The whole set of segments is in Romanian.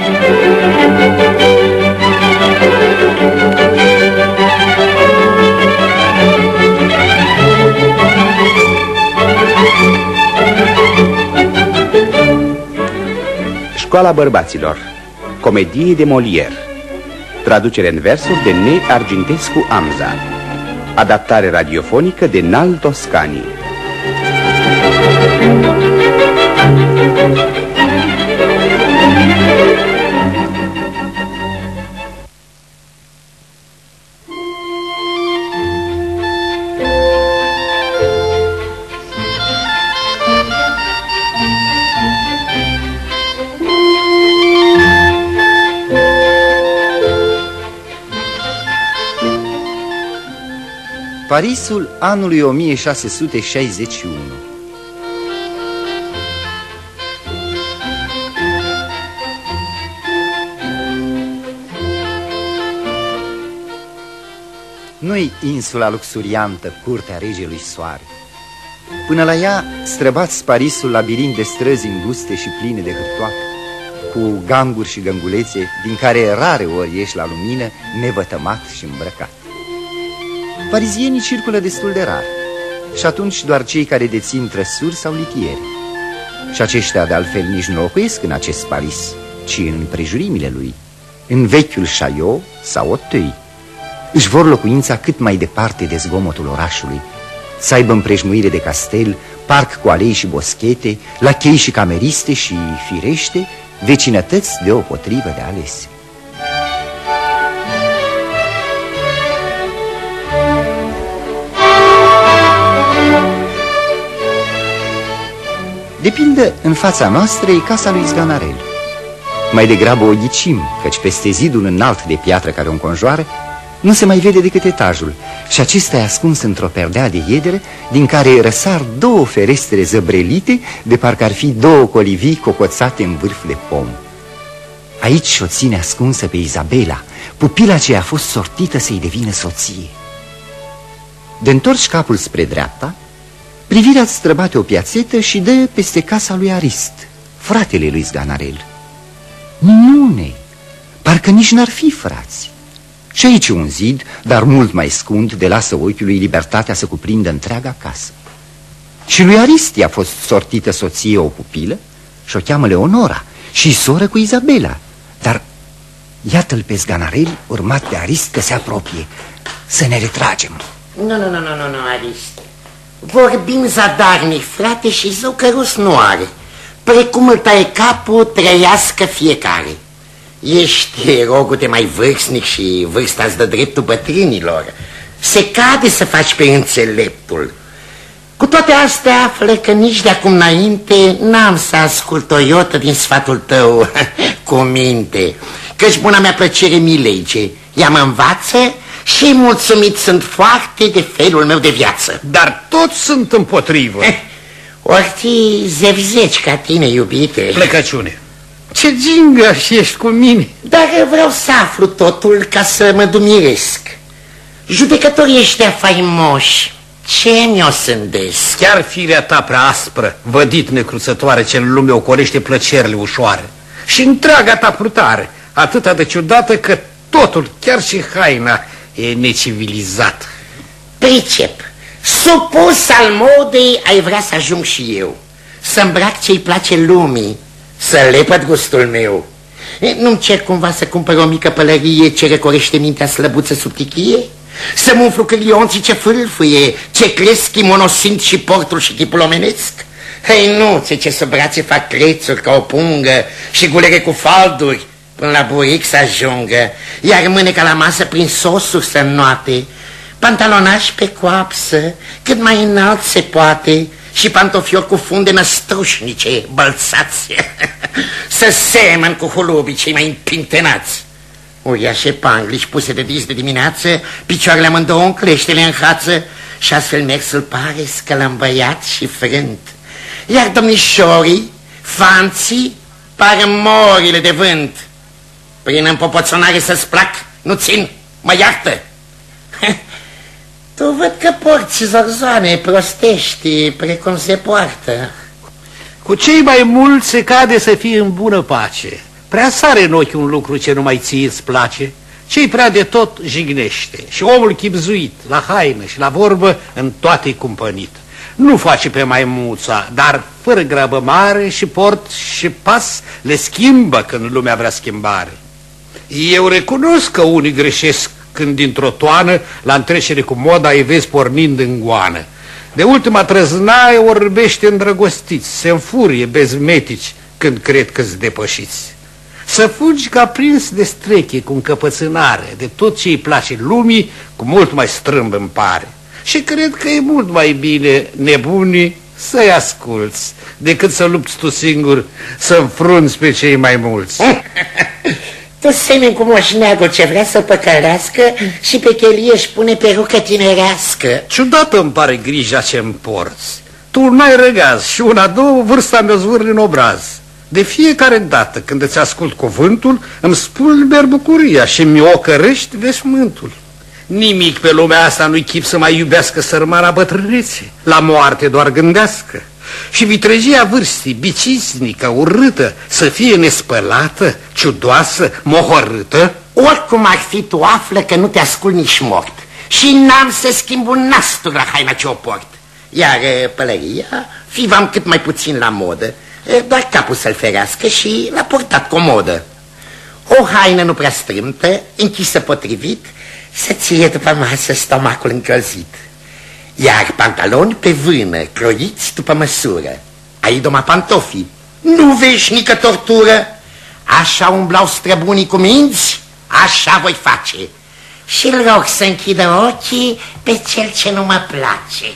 Școala bărbaților, comedie de Molière. Traducere în versuri de Ne Argintescu Amza. Adaptare radiofonică de Nal Toscani. Parisul anului 1661. Nu-i insula luxuriantă, curtea regelui soare. Până la ea străbați Parisul labirint de străzi înguste și pline de hârtoacă, cu ganguri și gângulețe din care rare ori ieși la lumină, nevătămat și îmbrăcat. Parizienii circulă destul de rar și atunci doar cei care dețin trăsuri sau litiere. Și aceștia de altfel nici nu locuiesc în acest Paris, ci în împrejurimile lui, în vechiul Chaillot sau Auteuil. Își vor locuința cât mai departe de zgomotul orașului, să aibă împrejmuire de castel, parc cu alei și boschete, lachei și cameriste și, firește, vecinătăți deopotrivă de alese. De pildă, în fața noastră e casa lui Sganarelle. Mai degrabă o ghicim, căci peste zidul înalt de piatră care o înconjoară nu se mai vede decât etajul, și acesta e ascuns într-o perdea de iedere din care răsar două ferestre zăbrelite, de parcă ar fi două colivii cocoțate în vârf de pom. Aici o ține ascunsă pe Izabela, pupila ce a fost sortită să-i devină soție. De întorci capul spre dreapta, privirea îți străbate o piațetă și dă peste casa lui Arist, fratele lui Sganarelle. Minune! Parcă nici n-ar fi frați. Și aici un zid, dar mult mai scund, de lasă ochiului libertatea să cuprindă întreaga casă. Și lui Arist i-a fost sortită soție o pupilă și o cheamă Leonora, și soră cu Izabela. Dar iată-l pe Sganarelle, urmat de Arist, că se apropie. Să ne retragem. Nu, Arist. Vorbim zadarnic, frate, și zău că rost nu are. Precum îl taie capul, trăiască fiecare. Ești, rogu-te, mai vârstnic și vârsta îți dă dreptul bătrânilor. Se cade să faci pe înțeleptul. Cu toate astea, află că nici de acum înainte n-am să ascult o iotă din sfatul tău cu minte. Căci buna mea plăcere mi lege, ea mă învață și mulțumit sunt foarte de felul meu de viață. Dar toți sunt împotrivă. Ori fi zevzeci ca tine, iubite. Plecăciune. Ce gingă și ești cu mine. Dar vreau să aflu totul ca să mă dumiresc. Judecătorii ăștia faimoși, ce mi-o sândesc? Chiar firea ta prea aspră, vădit necruțătoare, ce în lume ocolește plăcerile ușoare. Și întreaga ta purtare, atâta de ciudată că totul, chiar și haina, e necivilizat. Pricep, supus al modei ai vrea să ajung și eu, să îmbrac ce-i place lumii, să lepăd gustul meu. Nu-mi cer cumva să cumpăr o mică pălărie ce recorește mintea slăbuță sub tichie? Să-mi umflu cârionții ce fâlfâie, ce cresc chimonosind și portul și chipul omenesc? Hei, nu, ce sub brațe fac crețuri ca o pungă și gulere cu falduri până la buric să ajungă, iar mâneca la masă prin sosuri să înnoate, pantalonași pe coapsă, cât mai înalt se poate, și pantofiori cu funde năstrușnice, bălțați, să semăn cu hulubii cei mai împintenați. Uriașe pangliși puse de dis de dimineață, picioarele amândouă în cleștele în hață, și astfel mersul pare scălămbăiat și frânt. Iar domnișorii, fanții, par morile de vânt. Prin împopoțonare să-ți plac, nu țin, mă iartă. Tu văd că porți zorzoane prostești, precum se poartă. Cu cei mai mulți se cade să fie în bună pace. prea sare în ochi un lucru ce numai ție îți place, ce-i prea de tot jignește. Și omul chipzuit, la haină și la vorbă, în toate-i cumpănit. Nu face pe maimuța, dar fără grabă mare și port și pas le schimbă când lumea vrea schimbare. Eu recunosc că unii greșesc când dintr-o toană la întrecere cu moda îi vezi pornind în goană. De ultima trăznaie orbește îndrăgostiți, se înfurie bezmetici când cred că-s depășiți. Să fugi ca prins de streche cu încăpățânare de tot ce îi place lumii, cu mult mai strâmb îmi pare. Și cred că e mult mai bine, nebunii, să-i asculți, decât să lupți tu singur să înfrunți pe cei mai mulți. Tu semeni cu moșneagul ce vrea să păcălească și pe chelie își pune perucă tinerească. Ciudată îmi pare grija ce-mi porți. Tu n-ai răgaz și una, două, vârsta mi-o zvârli în obraz. De fiecare dată când îți ascult cuvântul, îmi spulber bucuria și mi ocărăști veșmântul. Nimic pe lumea asta nu-i chip să mai iubească sărmana bătrânețe, la moarte doar gândească. Și vitregia vârstii, bicisnică, urâtă, să fie nespălată, ciudoasă, mohorâtă. Oricum ar fi, tu află că nu te ascult nici mort și n-am să schimb un nastur la haina ce o port. Iar pălăria, fivam cât mai puțin la modă, doar capul să-l ferească și l-a portat comodă. O haină nu prea strâmtă, închisă potrivit, să ție după masă stomacul încălzit. Iar pantaloni pe vână, croiți după măsură. Ai doma pantofii, nu veșnică tortură. Așa umblau străbunii cu minți, așa voi face. Și-l rog să închidă ochii pe cel ce nu mă place.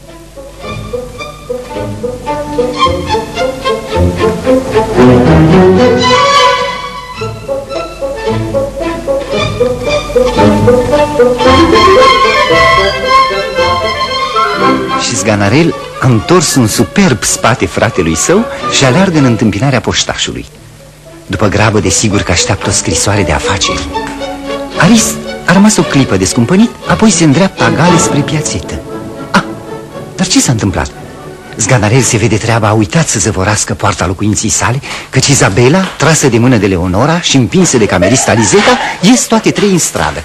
Și Zganarel a întors un superb spate fratelui său și aleargă în întâmpinarea poștașului. După grabă, desigur că așteaptă o scrisoare de afaceri. Arist a rămas o clipă descumpănit, apoi se îndreaptă agale spre piațetă. Dar ce s-a întâmplat? Zganarel se vede treaba, a uitat să zăvorască poarta locuinții sale, căci Izabela, trasă de mână de Leonora și împinsă de camerista Lizeta, ies toate trei în stradă.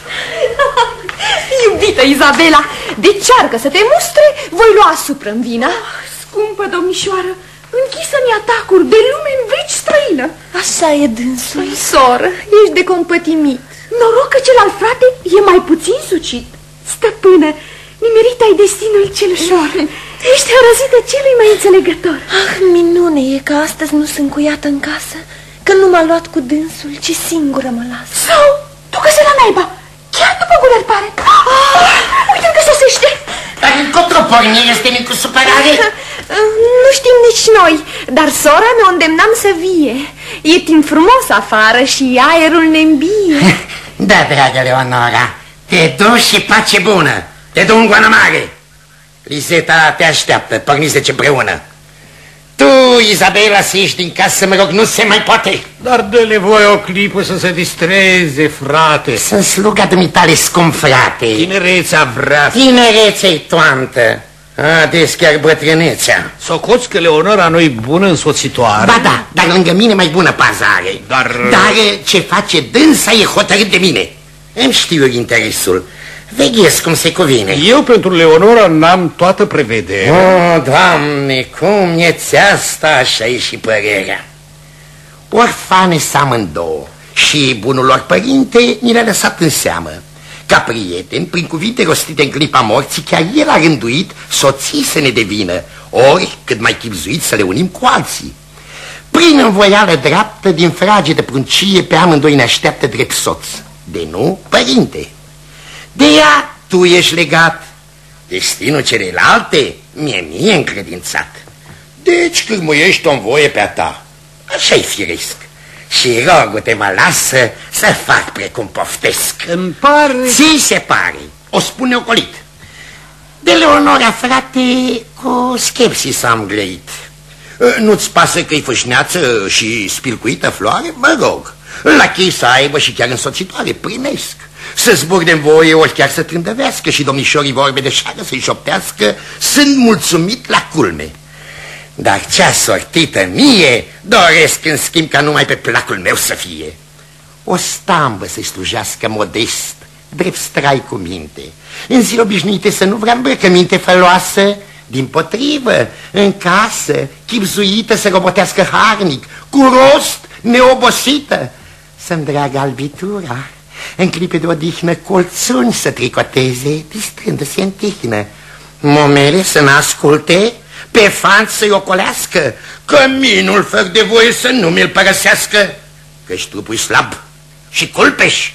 Iubită Izabela, decearcă să te mustre, voi lua asupra-mi vina. Scumpă domnișoară, închisă-mi atacuri de lume în veci străină. Așa e dânsul. Păi, soră, ești de compătimit. Noroc că celălalt frate e mai puțin sucit. Stăpână, nimerit ai destinul cel ușor. Ești hărăzită celui mai înțelegător. Ah, minune e că astăzi nu sunt cuiată în casă, că nu m-a luat cu dânsul, ci singură mă las. Sau, ducă-se la naiba, chiar după guler pare. Uite-l că sosește. Dar încotro porni este mic cu supărare? Nu știm nici noi, dar sora mi-o îndemnam să vie. E timp frumos afară și aerul ne îmbie. Da, dragă Leonora, te duci și pace bună. Te duc în goană mare. Lizeta te așteaptă, porniți împreună. Tu, Izabela, să ieși din casă, mă rog, nu se mai poate. Dar dă-le voi o clipă să se distreze, frate. Sunt sluga dumitale, scump frate. Tinerețea vrea. Tinerețea-i toantă. Ades chiar bătrânețea. Socoți că Leonora nu-i bună însoțitoare? Ba da, dar lângă mine mai bună pazare. Dar ce face dânsa e hotărât de mine. Îmi știu interesul. Veghez cum se cuvine. Eu pentru Leonora n-am toată prevederea. Oh, Doamne, cum e-ți asta, așa e și părerea. Orfane s amândouă și bunul lor părinte ni le-a lăsat în seamă. Ca prieten, prin cuvinte rostite în clipa morții, chiar el a rânduit soții să ne devină, ori cât mai chipzuit să le unim cu alții. Prin învoială dreaptă, din frage de pruncie, pe amândoi ne așteaptă drept soț. De nu, părinte. De ea tu ești legat, destinul celelalte mie încredințat. Deci cârmuiești o voie pe-a ta. Așa-i firesc. Și rogul-te mă lasă să fac precum poftesc. Îmi pare... Ți se pare, o spune ocolit. De Leonora, frate, cu skepsis am grăit. Nu-ți pasă că-i fâșneață și spilcuită floare? Mă rog, la chei să aibă și chiar însoțitoare, primesc. Să zburde în voie, ori chiar să trândăvească și domnișorii vorbe de șară să-i șoptească, sunt mulțumit la culme. Dar cea sortită mie doresc în schimb ca numai pe placul meu să fie. O stambă să-i slujească modest, drept strai cu minte. În zi obișnuite să nu vrea îmbrăcăminte făloasă, dimpotrivă, în casă, chipzuită să robotească harnic, cu rost, neobosită, să-mi dragă albitura, în clipe de odihnă colțuni să tricoteze, distrându-se în tihnă, momele să n-asculte, pe fan să-i ocolească, căminul fără de voie să nu mi-l părăsească, că-și trupul slab și culpeș.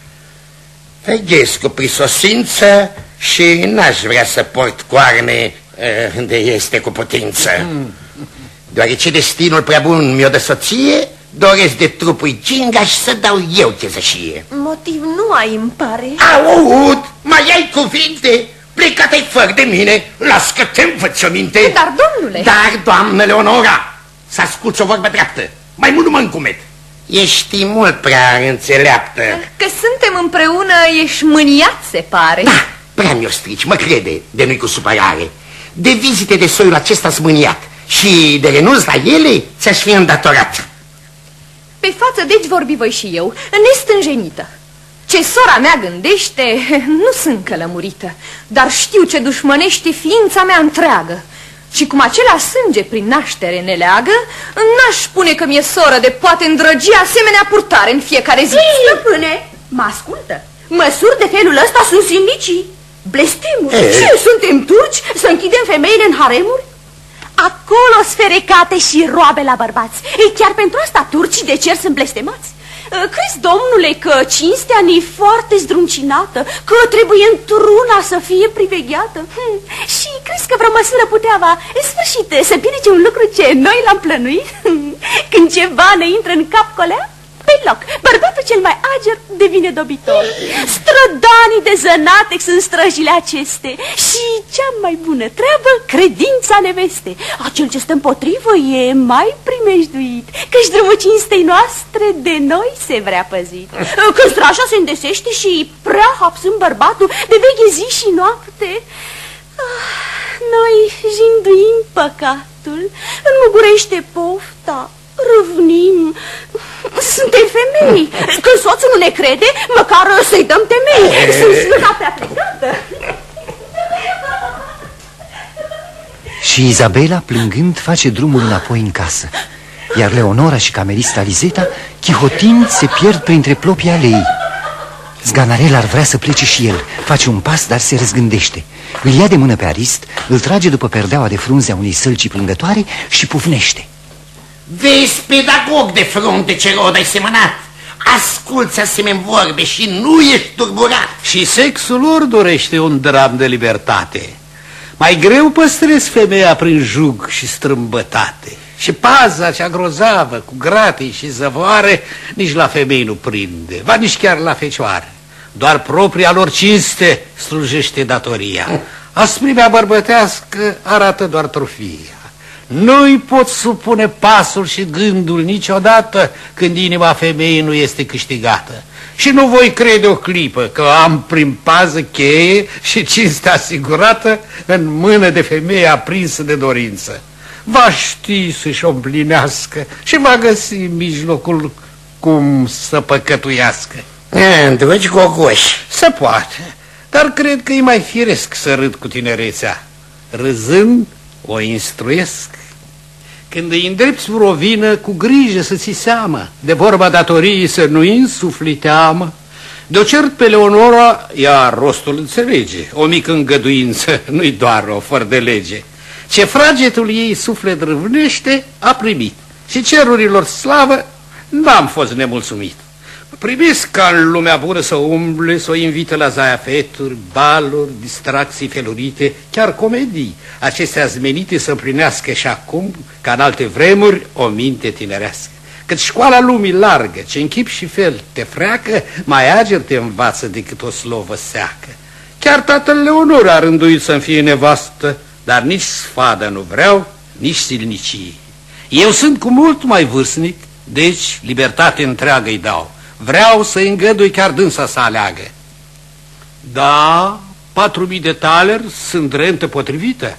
Veghesc cu prisosință și n-aș vrea să port coarne unde este cu putință. Deoarece destinul prea bun mi-o dă soție, doresc de trupul gingaș să dau eu chezășie. Motiv nu ai, îmi pare. Aud, mai ai cuvinte? Plecat-ai fără de mine, las că te învăț o minte. Dar, domnule... Dar, doamnă Leonora, să asculți o vorbă dreaptă, mai mult nu mă încumet. Ești mult prea înțeleaptă. Că suntem împreună, ești mâniat, se pare. Da, prea mi-o strici, mă crede, de nu-i cu supărare. De vizite de soiul acesta-s mâniat și de renunț la ele ți-aș fi îndatorat. Pe față, deci vorbi voi și eu, nestânjenită. Ce sora mea gândește, nu sunt călămurită, dar știu ce dușmănește ființa mea întreagă. Și cum acela sânge prin naștere ne leagă, n-aș spune că mi-e soră de poate îndrăgi asemenea purtare în fiecare zi. Stăpâne, mă ascultă. Măsuri de felul ăsta sunt sinicii. Blestemuri. Ce, suntem turci să închidem femeile în haremuri? Acolo sferecate și roabe la bărbați. Chiar pentru asta turcii de cer sunt blestemați. Crezi, domnule, că cinstea ne-i foarte zdruncinată, că trebuie într-una să fie privegheată? Și crezi că vreo măsură putea în sfârșit să piedice un lucru ce noi l-am plănuit? Când ceva ne intră în cap colea, pe loc, bărbatul cel mai ager devine dobitor. Strădanii de zănate sunt străjile aceste. Și cea mai bună treabă, credința neveste. Acel ce stă împotrivă e mai primejduit, căci drumul cinstei noastre de noi se vrea păzit. Când straja se îndesește și prea hapsând bărbatul de veche zi și noapte, noi jinduim păcatul, înmugurește pofta, râvnim. Suntem femei. Când soțul nu ne crede, măcar să-i dăm temei. Sunt slăga prea plecată. Și Izabela, plângând, face drumul înapoi în casă. Iar Leonora și camerista Lizeta, chihotind, se pierd printre plopii alei. Zganarel ar vrea să plece și el. Face un pas, dar se răzgândește. Îl ia de mână pe Arist, îl trage după perdeaua de frunze a unei sălci plângătoare și pufnește. Vezi, pedagog de frunte ce rod ai semănat, asculți asemenea vorbe și nu ești turburat. Și sexul lor dorește un dram de libertate. Mai greu păstrezi femeia prin jug și strâmbătate. Și paza cea grozavă cu gratii și zăvoare nici la femei nu prinde, va nici chiar la fecioare. Doar propria lor cinste slujește datoria. Asprimea bărbătească arată doar trofia. Nu-i pot supune pasul și gândul niciodată când inima femeii nu este câștigată. Și nu voi crede o clipă că am prin pază cheie și cinste asigurată în mână de femeie aprinsă de dorință. Va ști să-și o împlinească și va găsi mijlocul cum să păcătuiască. Dragi gogoși, se poate, dar cred că e mai firesc să râd cu tinerețea. Râzând, o instruiesc. Când îi îndrepți vreo vină, cu grijă să ți seamă, de vorba datoriei să nu insufli teamă. De-o cert pe Leonora, ea rostul înțelege, o mică îngăduință nu-i doar o fără de lege. Ce fragetul ei suflet râvnește, a primit, și cerurilor slavă n-am fost nemulțumit. Primesc ca în lumea bună să umble, să o invite la zaiafeturi, baluri, distracții felurite, chiar comedii, acestea zmenite să împlinească și acum, ca în alte vremuri, o minte tinerească. Căci școala lumii largă, ce în chip și fel te freacă, mai ager te învață decât o slovă seacă. Chiar tatăl Leonora a rânduit să-mi fie nevastă, dar nici sfadă nu vreau, nici silnicie. Eu sunt cu mult mai vârstnic, deci libertate întreagă îi dau. Vreau să-i îngădui chiar dânsa să aleagă. Da, 4.000 de taleri sunt rentă potrivită.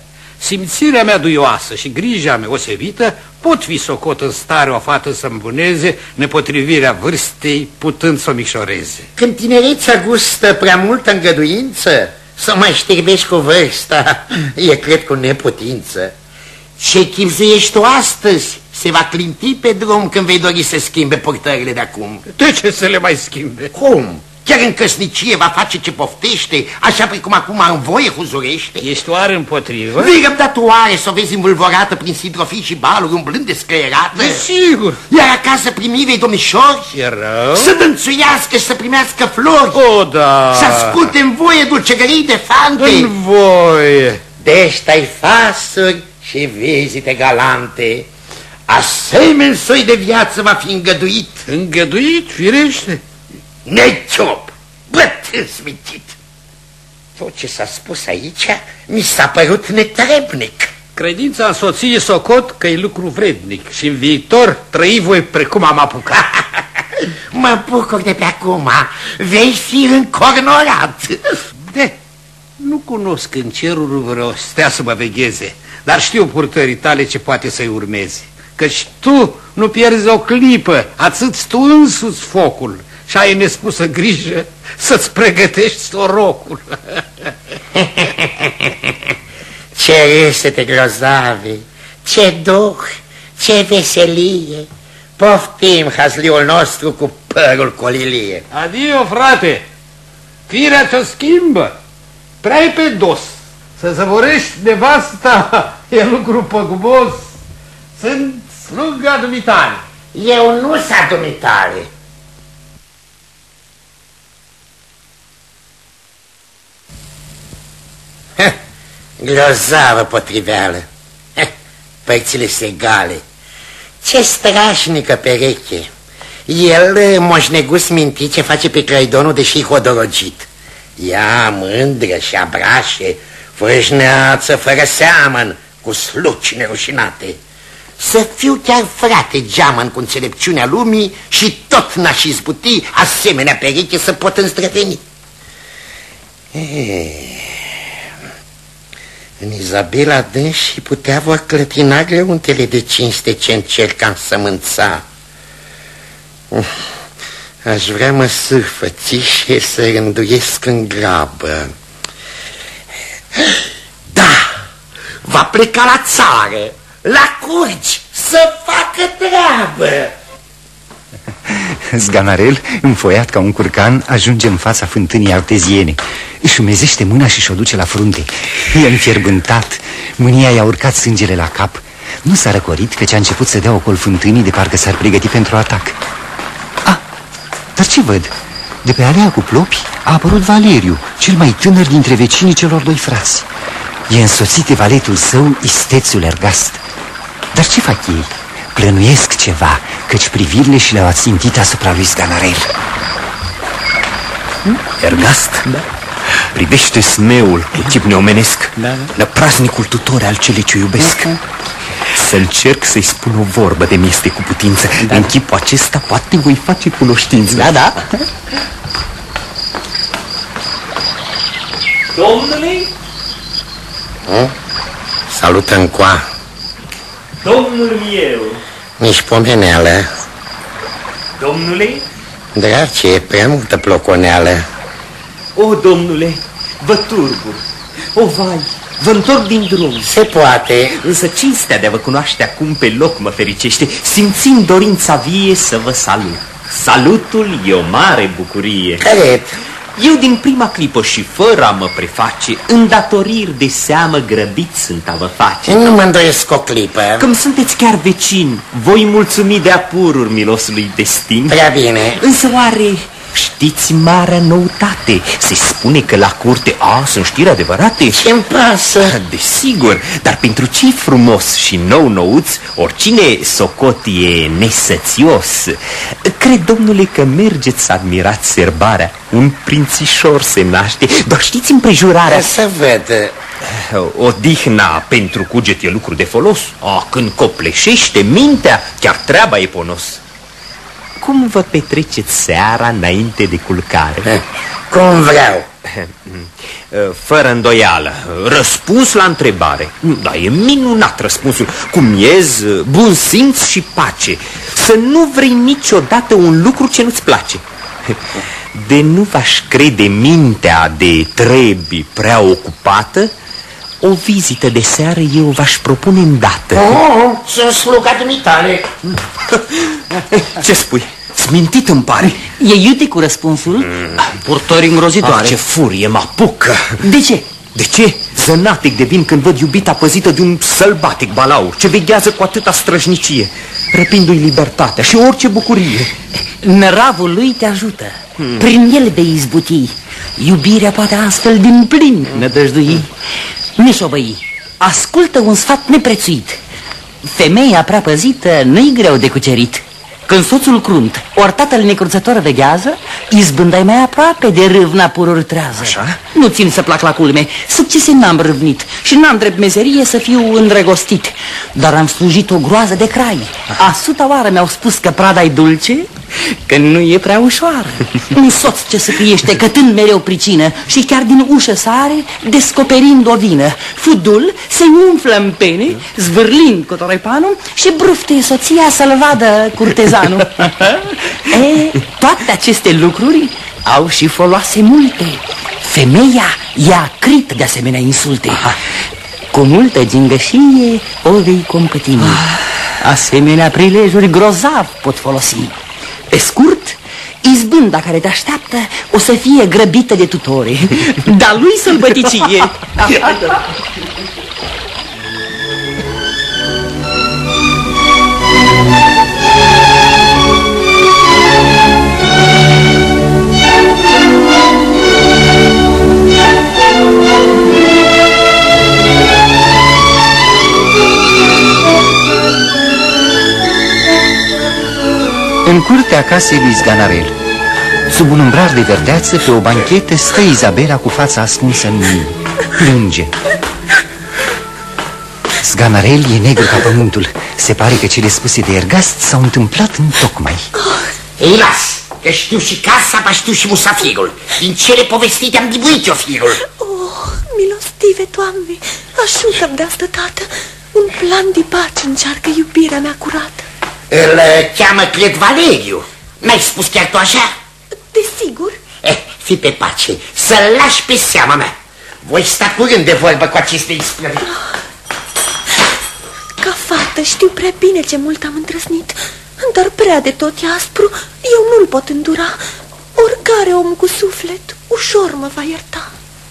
simțirea mea duioasă și grija mea osebită pot fi socot în stare o fată să îmbuneze nepotrivirea vârstei, putând să o micșoreze. Când tinerețea gustă prea multă îngăduință, să mai șterbești cu vârsta, e cred cu neputință. Ce chipzuiești tu astăzi se va clinti pe drum când vei dori să schimbe purtările de acum. De ce să le mai schimbe? Cum? Chiar în căsnicie va face ce poftește, așa precum acum în voie huzurește? Ești oare împotrivă? Vei răbda tu oare să o vezi învulvorată prin sidrofii și baluri, umblând descăierată? Desigur. Iar acasă primirii domnișori? E rău? Să dânțuiască și să primească flori? O, da. Să asculte în voie dulcegării de fante? În voie. Deși-ai fasuri și vizite galante, asemenea soi de viață va fi îngăduit. Îngăduit, firește. Neciop, bătrân smitit. Tot ce s-a spus aici mi s-a părut netrebnic. Credința în soție socot că e lucru vrednic și în viitor trăi voi precum am apucat. Mă bucur de pe acum, vei fi încornorat. Nu cunosc în cerul vreo stea să mă vegheze, dar știu purtării tale ce poate să-i urmeze. Căci tu nu pierzi o clipă, ațâți tu însuți focul și ai nespusă grijă să-ți pregătești sorocul. Ce râsete grozave, ce duh, ce veselie. Poftim hazliul nostru cu părul colilie. Adio, frate, firea ce schimbă, prea-i pe dos. Să zăvorești nevasta e lucru păgubos. Sunt sluga dumitare. Eu nu s-a dumitare. Grozavă potriveală. Părțile egale. Ce strașnică pereche. El, moșnegus mintit, ce face pe Crăidonul, deși hodorogit. Ea, mândră și abrașe, frâșneață fără seamăn, cu sluci nerușinate. Să fiu chiar frate geamăn cu înțelepciunea lumii și tot n-aș izbuti asemenea pereche să pot înstrăveni. În Izabela dânsii putea vor clătina greuntele de cinste ce încercam să mânța. Aș vrea măsuri fățișe să rânduiesc în grabă. Da, va pleca la țară, la curci, să facă treabă. Zganarel, înfoiat ca un curcan, ajunge în fața fântânii arteziene. Își umezește mâna și și-o duce la frunte. E înfierbântat, mânia i-a urcat sângele la cap. Nu s-a răcorit căci a început să dea ocol fântânii de parcă s-ar pregăti pentru atac. Dar ce văd? De pe alea cu plopi a apărut Valeriu, cel mai tânăr dintre vecinii celor doi frați. E însoțit de valetul său, Istețul Ergast. Dar ce fac ei? Plănuiesc ceva, căci privirile și le-au ațintit asupra lui Zganarel. Ergast? Da. Privește smeul cu chip neomenesc, năprasnicul tutor al celei ce iubesc. Să încerc să-i spun o vorbă de mi-este cu putință. În chipul acesta poate voi face cunoștință. Da. Domnule? Salută încoa. Domnul meu. Nici pomeneală. Domnule? Drace, e prea multă ploconeală. O, domnule, vă turbu. O, vai, vă întorc din drum. Se poate. Însă cinstea de a vă cunoaște acum pe loc mă fericește, simțind dorința vie să vă salut. Salutul e o mare bucurie. Cred. Eu din prima clipă și fără a mă preface, îndatoriri de seamă grăbit sunt a vă face. Nu mă îndoiesc o clipă. Când sunteți chiar vecini, voi mulțumi de apururi milosului destin. Prea bine. Însă oare știți marea noutate? Se spune că la curte sunt știri adevărate. Ce-mi pasă? Desigur, dar pentru ce frumos și nou-nouț, oricine socot e nesățios. Cred, domnule, că mergeți să admirați serbarea. Un prințișor se naște. Doar știți împrejurarea. Să văd. Odihna pentru cuget e lucru de folos. Când copleșește mintea, chiar treaba e ponos. Cum vă petreceți seara înainte de culcare? Cum vreau. Fără îndoială, răspuns la întrebare. Da, e minunat răspunsul. Cu miez, bun simț și pace. Să nu vrei niciodată un lucru ce nu-ți place. De nu v-aș crede mintea de trebi prea ocupată, o vizită de seară eu v-aș propune îndată. Sunt sluga dumitale. Ce spui? Smintit îmi pare. E iute cu răspunsul? Purtări îngrozitoare. Ce furie mă apucă. De ce? De ce? Zănatic devin când văd iubita păzită de un sălbatic balaur ce veghează cu atâta străjnicie, răpindu-i libertatea și orice bucurie. Năravul lui te ajută. Prin el vei izbuti. Iubirea poate astfel din plin nădăjdui. Neșovăi, ascultă un sfat neprețuit. Femeia prea păzită nu-i greu de cucerit. Când soțul crunt, ori tatăl necruțător veghează, izbânda-i mai aproape de râvna pururi trează. Așa? Nu țin să plac la culme, succese n-am râvnit și n-am drept meserie să fiu îndrăgostit. Dar am slujit o groază de crai. A suta oară mi-au spus că prada-i dulce, că nu e prea ușoară. Un soț ce săcâiește cătând mereu pricină și chiar din ușă sare, descoperind o vină. Fudul se umflă în pene, zvârlind cu torepanul și brufte soția să-l vadă curtezanul. Toate aceste lucruri au și foloase multe. Femeia ia crit de asemenea insulte. Cu multă gingășie o vei compătimi. Asemenea prilejuri grozav pot folosi. Pe scurt, izbânda care te așteaptă o să fie grăbită de tutore, dar lui sălbăticie. În curtea casei lui Zganarel, sub un umbrar de verdeață, pe o banchetă, stă Izabela cu fața ascunsă în mâini. Plânge. Zganarel e negru ca pământul. Se pare că cele spuse de Ergast s-au întâmplat întocmai. Ei, las, că știu și casa, ba știu și musafirul. Din cele povestite am dibuit eu firul. Milostive, Doamne, ajută-mi de asta, tată. Un plan de pace încearcă iubirea mea curată. Îl cheamă, cred, Valeriu. N-ai spus chiar tu așa? Desigur. Fii pe pace, să-l lași pe seama mea. Voi sta curând de vorbă cu aceste isprăvi. Ca fată știu prea bine ce mult am îndrăznit, dar prea de tot e aspru, eu nu-l pot îndura. Oricare om cu suflet ușor mă va ierta.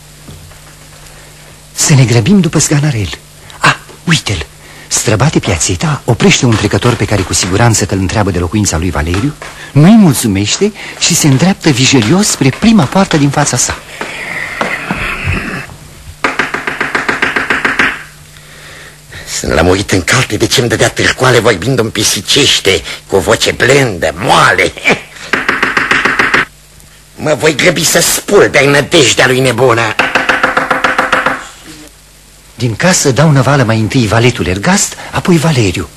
Să ne grăbim după Zganarel. Uite-l. Străbate piațeta, oprește un trecător pe care cu siguranță că îl întreabă de locuința lui Valeriu, nu-i mulțumește și se îndreaptă vijelios spre prima poartă din fața sa. Sunt lămurit în calte de ce-mi dădea târcoale vorbind-mi pisicește, cu o voce blândă, moale. Mă voi grăbi să spulber nădejdea lui nebună. Din casă dau năvală mai întâi valetul Ergast, apoi Valeriu.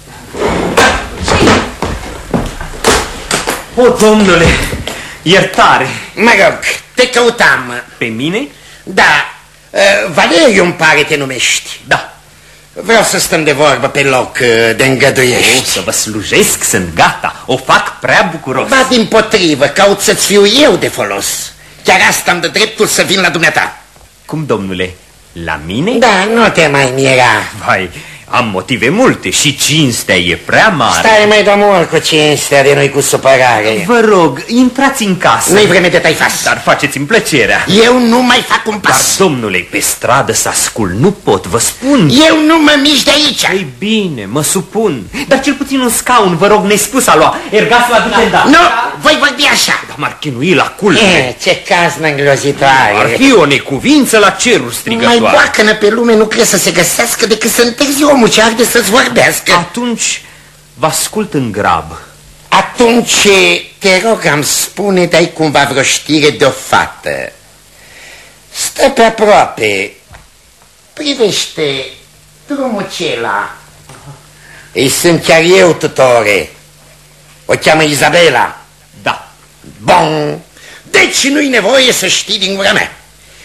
O, domnule, iertare. Mă rog, te căutam. Pe mine? Da, Valeriu îmi pare te numești. Da. Vreau să stăm de vorbă pe loc, de îngăduiești. Să vă slujesc, sunt gata, o fac prea bucuros. Ba, dimpotrivă, caut să-ți fiu eu de folos. Chiar asta îmi dă dreptul să vin la dumneata. Cum, domnule? La mine? Da, nu te mai mira. Vai, am motive multe și cinstea e prea mare. Stai mai domnul cu cinstea de noi cu supărare. Vă rog, intrați în casă. Nu-i vreme de taifas. Dar faceți-mi plăcerea. Eu nu mai fac un pas. Dar, domnule, pe stradă să ascult, nu pot, vă spun. Eu nu mă mișc de aici. Ei bine, mă supun. Dar cel puțin un scaun, vă rog, nespus a lua. Ergasul aduce în Nu, voi vorbi așa. Dar m-ar chinui la culme. Ce caznă îngrozitoare. Ar fi o necuvință la ceruri strigătoare. Mai boacănă pe lume nu crezi să se găsească decât să întârzi omul ce arde să-ți vorbească. Atunci vă ascult în grab. Atunci, te rog, am spune, dai cumva vreo știre de o fată. Stă pe aproape. Privește drumul acela. Ei, sunt chiar eu, tutore. O cheamă Izabela. Da. Bun. Deci nu-i nevoie să știi din gura mea.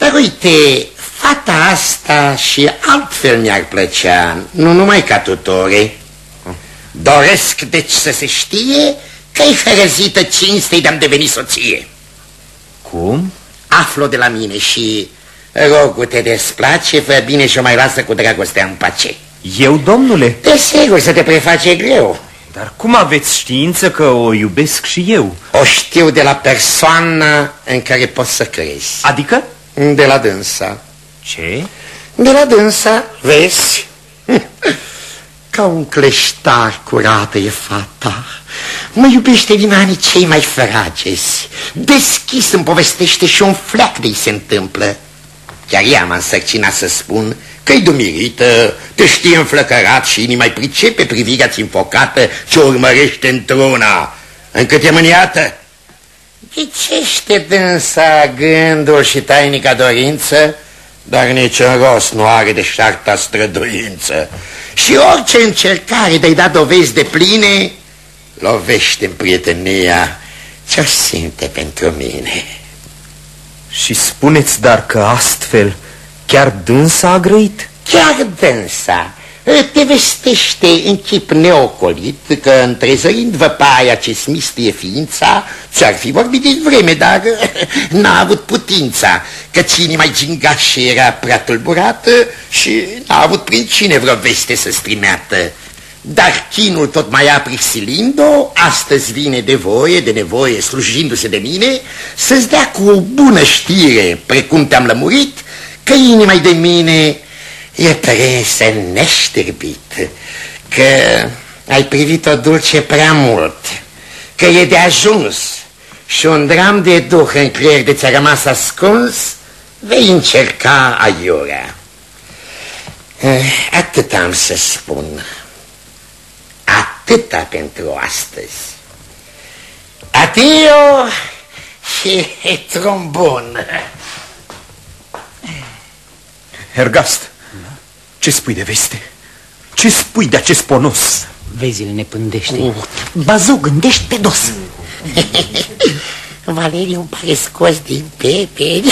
Dar uite, fata asta și altfel mi-ar plăcea, nu numai ca tutore. Doresc deci să se știe că-i hărăzită cinstei de-am devenit soție. Cum? Aflu de la mine și rog, te desplace, fă bine și o mai lasă cu dragostea în pace. Eu, domnule? Desigur, să te preface greu. Dar cum aveți știință că o iubesc și eu? O știu de la persoana în care poți să crezi. Adică? De la dânsa. Ce? De la dânsa, vezi? Ca un cleștar curată e fata. Mă iubește din anii cei mai fragezi. Deschis îmi povestește și un fleac de-i se întâmplă. Chiar ea m-a însărcinat să spun că-i dumirită, te știe înflăcărat și inima-i pricepe privirea-ți înfocată ce urmărește într-una, încât e mâniată. Ghicește dânsa gândul și tainica dorință, dar niciun rost nu are de șarta străduință. Și orice încercare de-i da dovezi de pline, lovește în prietenia ce-o simte pentru mine. Și spuneți dar că astfel chiar dânsa a grăit? Chiar dânsa te vestește în chip neocolit că, întrezărind văpaia ce smistie ființa, ți-ar fi vorbit din vreme, dar n-a avut putința, căci inima-i gingașă era prea tulburată și n-a avut prin cine vreo veste să strimeată. Dar chinul tot mai aprig silind-o, astăzi vine de nevoie, slujindu-se de mine, să-ți dea cu o bună știre, precum te-am lămurit, că inima-i de mine e prinsă neșterbit, că ai privit-o dulce prea mult, că e de ajuns și un dram de duh în creier de ți-a rămas ascuns, vei încerca aiurea. Atât am să spun. Atâta pentru astăzi. Adio și trombon. Hergast, ce spui de veste? Ce spui de acest ponos? Vezi-l ne pândește. Bazu, gândești pe dos. Valeriu îmi pare scos din pepeni.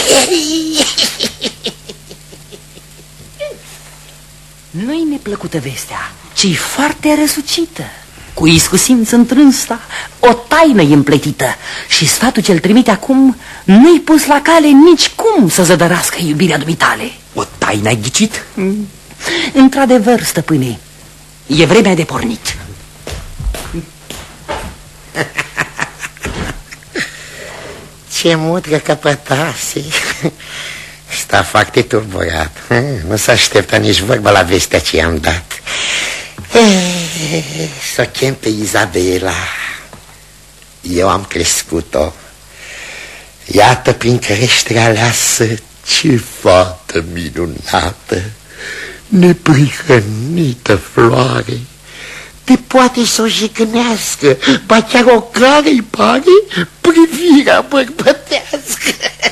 Nu-i neplăcută vestea, ci foarte răsucită. Cu iscusință întrânsa, o taină împletită. Și sfatul ce-l trimite acum nu-i pus la cale nici cum să zădărască iubirea dumitale. O taină ai ghicit? Într-adevăr, stăpâne, e vremea de pornit. Ce mutră căpătase. Sta foarte tulburat. Nu s-a așteptat nici vorba la vestea ce i-am dat. Să o chem pe Izabela. Eu am crescut-o. Iată prin creșterea aleasă ce fată minunată, neprihănită floare. Te poate să o jignească, ba chiar o care îi pare privirea bărbătească.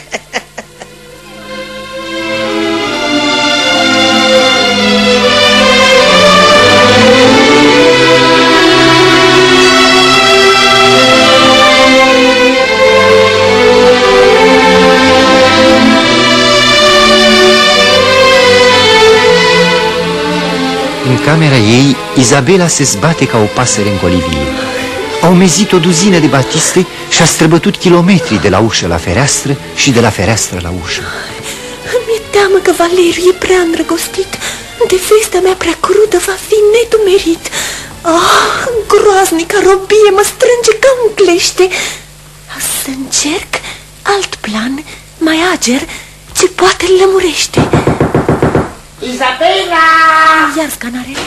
În camera ei, Izabela se zbate ca o pasăre în colivie. Au mezit o duzină de batiste și a străbătut kilometri de la ușă la fereastră și de la fereastră la ușă. Mi-e teamă că Valeriu e prea îndrăgostit. De vestea mea prea crudă va fi nedumerit. Groaznica robie mă strânge ca un clește. Să încerc alt plan, mai ager, ce poate îl lămurește. Izabela! Iar scanarele.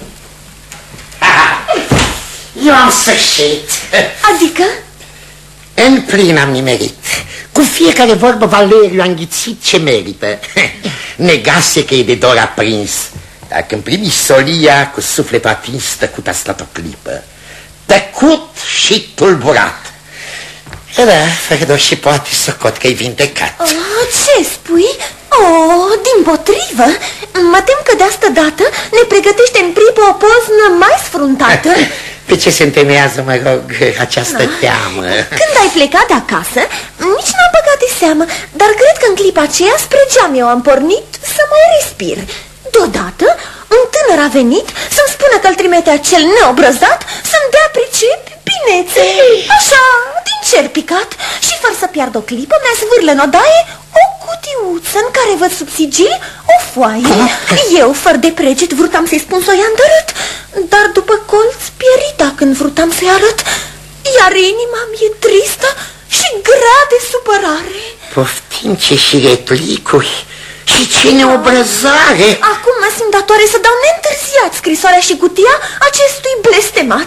Eu am sfârșit. Adică? În plin am nimerit. Cu fiecare vorbă Valeriu a înghițit ce merită. Negase că e de dor aprins, dar când primi solia, cu sufletul atins, tăcut a stat o clipă. Tăcut și tulburat. Da, fără doar și poate socot că-i vindecat. Ce spui? Dimpotrivă, mă tem că de asta dată ne pregătește în pripă o poznă mai sfruntată. Pe ce se întemeiază, mă rog, această teamă? Când ai plecat de acasă, nici n-am băgat de seamă, dar cred că în clipa aceea spre geam eu am pornit să mai respir. Deodată, un tânăr a venit să-mi spună că îl trimite acel neobrăzat să-mi dea pricep binețe. Așa, din cer picat, și fără să pierd o clipă, mi-a zvârlă în odaie o cutiuță în care văd sub sigil o foaie. Eu, fără de preget, vrut-am să-i spun să o ia îndărât, dar după colț pierita când vrut-am să-i arăt, iar inima mi-e tristă și grea de supărare. Poftim, ce șiretlicuri și ce neobrăzare! Acum mă simt datoare să dau neîntârziat scrisoarea și cutia acestui blestemat.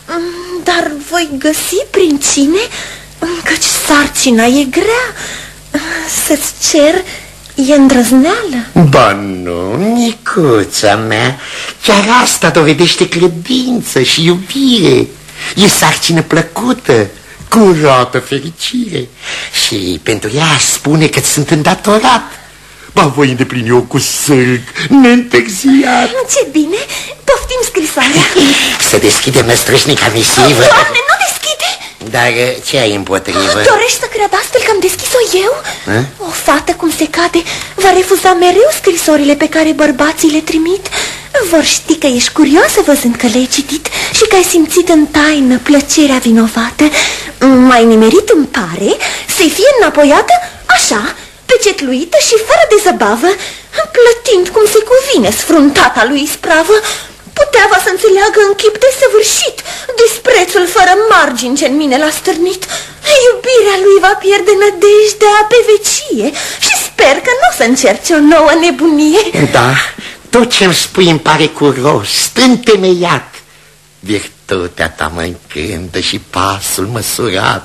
Dar voi găsi prin cine, căci sarcina e grea. Să-ți cer e îndrăzneală. Ba nu, Nicuța mea, chiar asta dovedește credință și iubire. E sarcină plăcută, curată fericire. Și pentru ea aș spune că sunt îndatorat. Ba, voi îndeplini eu cu sârg, neîntârziat. Ce bine, poftim scrisoarea. Să deschidem năstrușnica misivă. Doamne, nu deschide! Dar ce ai împotrivă? Dorești să cred astfel că am deschis-o eu? O fată cum se cade va refuza mereu scrisorile pe care bărbații le trimit. Vor ști că ești curioasă văzând că le-ai citit și că ai simțit în taină plăcerea vinovată. Mai nimerit îmi pare să-i fie înapoiată așa, pecetluită și fără de zăbavă, plătind cum se cuvine sfruntata lui ispravă. Putea va să înțeleagă în chip desăvârșit disprețul fără margini ce în mine l-a stârnit. Iubirea lui va pierde nădejdea pe vecie și sper că nu o să încerce o nouă nebunie. Da, tot ce-mi spui îmi pare cu rost, întemeiat. Virtutea ta mă încântă și pasul măsurat.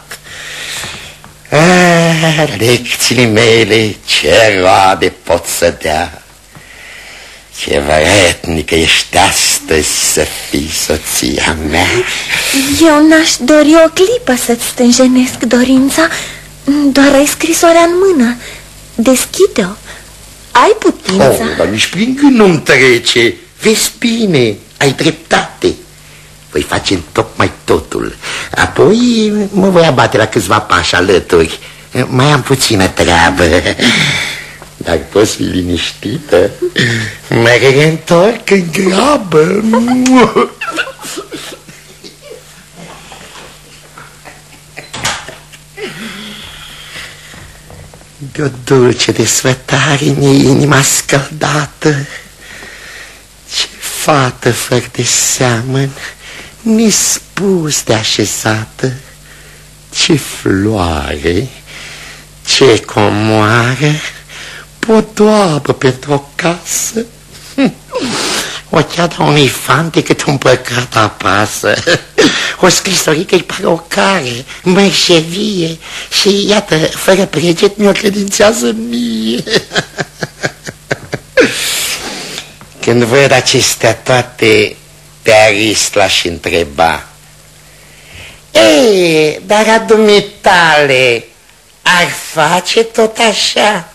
Lecțiile mele ce roade pot să dea. Ce vrednică ești astăzi să fii soția mea. Eu n-aș dori o clipă să-ți stânjenesc dorința, doar ai scrisoarea în mână. Deschide-o. Ai putința? Dar nici prin gând nu-mi trece. Vezi bine, ai dreptate. Voi face tocmai totul. Apoi mă voi abate la câțiva pași alături. Mai am puțină treabă. Dar poți fi liniștită. Mă reîntorc în grabă. De-o dulce desfătare în inima scăldată. Ce fată fără de seamăn, nespus de așezată. Ce floare, ce comoară, podoabă pentru o casă. O cheada unui fan decât un păcat apasă. O scrisorică-i pare o care, mărșevie, și iată, fără preget, mi-o credințează mie. Când văd acestea toate, pe Arist l-aș întreba: ei, dar a dumitale ar face tot așa?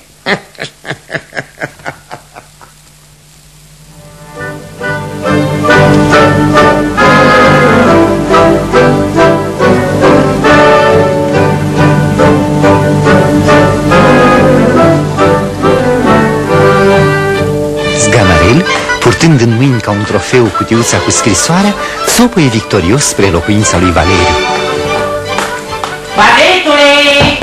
Zganarel, purtând în mâini ca un trofeu cutiuța cu scrisoarea, țopăie victorios spre locuința lui Valeriu. Paletule!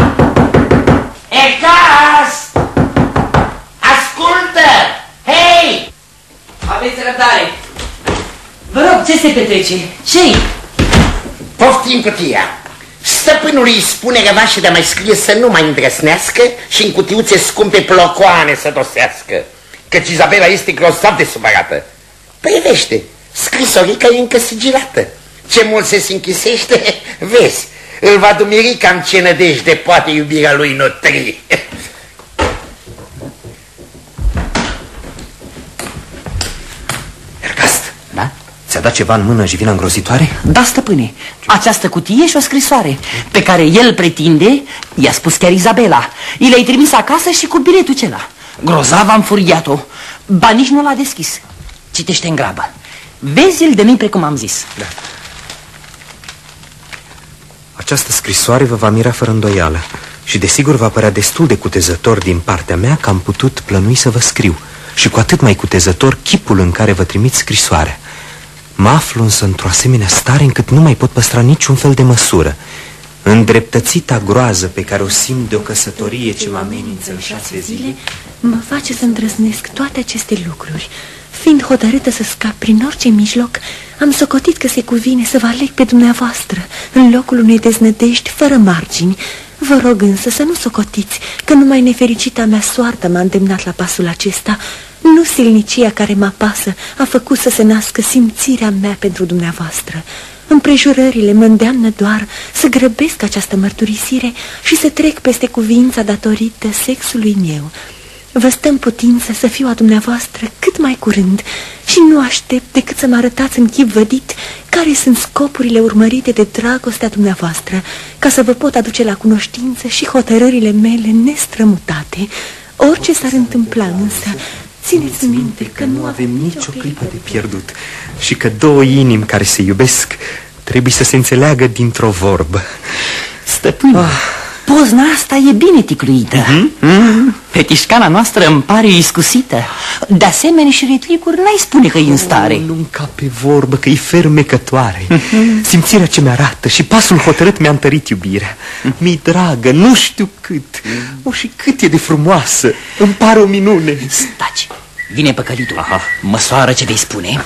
Ecas! Ascultă! Hei! Aveți răbdare. Vă rog, ce se petrece? Ce-i? Poftim cutia. Stăpânul îi spune răvașe de mai scrie să nu mai îndrăsnească și în cutiuțe scumpe plocoane să dosească, căci Izabela este grozav de supărată. Privește, scrisorica e încă sigilată. Ce mult se închisește, vezi, îl va dumiri cam ce nădejde poate iubirea lui nutri. Ergast, da? Ți-a dat ceva în mână, jivina îngrozitoare? Da, stăpâne, această cutie și o scrisoare pe care el pretinde, i-a spus chiar Izabela. I le-ai trimis acasă și cu biletul cela. Grozav am furiat-o, ba nici nu l-a deschis. Citește în grabă. Vezi-l de mine precum am zis. Da. Această scrisoare vă va mira fără îndoială și desigur va părea destul de cutezător din partea mea că am putut plănui să vă scriu, și cu atât mai cutezător chipul în care vă trimit scrisoarea. Mă aflu însă într-o asemenea stare încât nu mai pot păstra niciun fel de măsură. Îndreptățita groază pe care o simt de o căsătorie ce mă amenință în 6 zile mă face să îndrăznesc toate aceste lucruri. Fiind hotărâtă să scap prin orice mijloc, am socotit că se cuvine să vă aleg pe dumneavoastră în locul unei deznădejdi fără margini. Vă rog însă să nu socotiți că numai nefericita mea soartă m-a îndemnat la pasul acesta. Nu silnicia care mă apasă a făcut să se nască simțirea mea pentru dumneavoastră. Împrejurările mă îndeamnă doar să grăbesc această mărturisire și să trec peste cuvința datorită sexului meu. Vă stă în putință să fiu a dumneavoastră cât mai curând și nu aștept decât să mă arătați în chip vădit care sunt scopurile urmărite de dragostea dumneavoastră, ca să vă pot aduce la cunoștință și hotărârile mele nestrămutate. Orice s-ar întâmpla însă, țineți minte că nu avem nicio clipă de pierdut și că două inimi care se iubesc trebuie să se înțeleagă dintr-o vorbă. Stăpâne, pozna asta e bine ticluită. Petișcana noastră îmi pare iscusită. De asemenea și Retlicur n-ai spune că e în stare. Nu încape vorbă că e fermecătoare. Simțirea ce mi-arată și pasul hotărât mi-a întărit iubirea. Mi-i dragă, nu știu cât. Și cât e de frumoasă. Îmi pare o minune. Staci, vine păcălitul. Măsoară ce vei spune.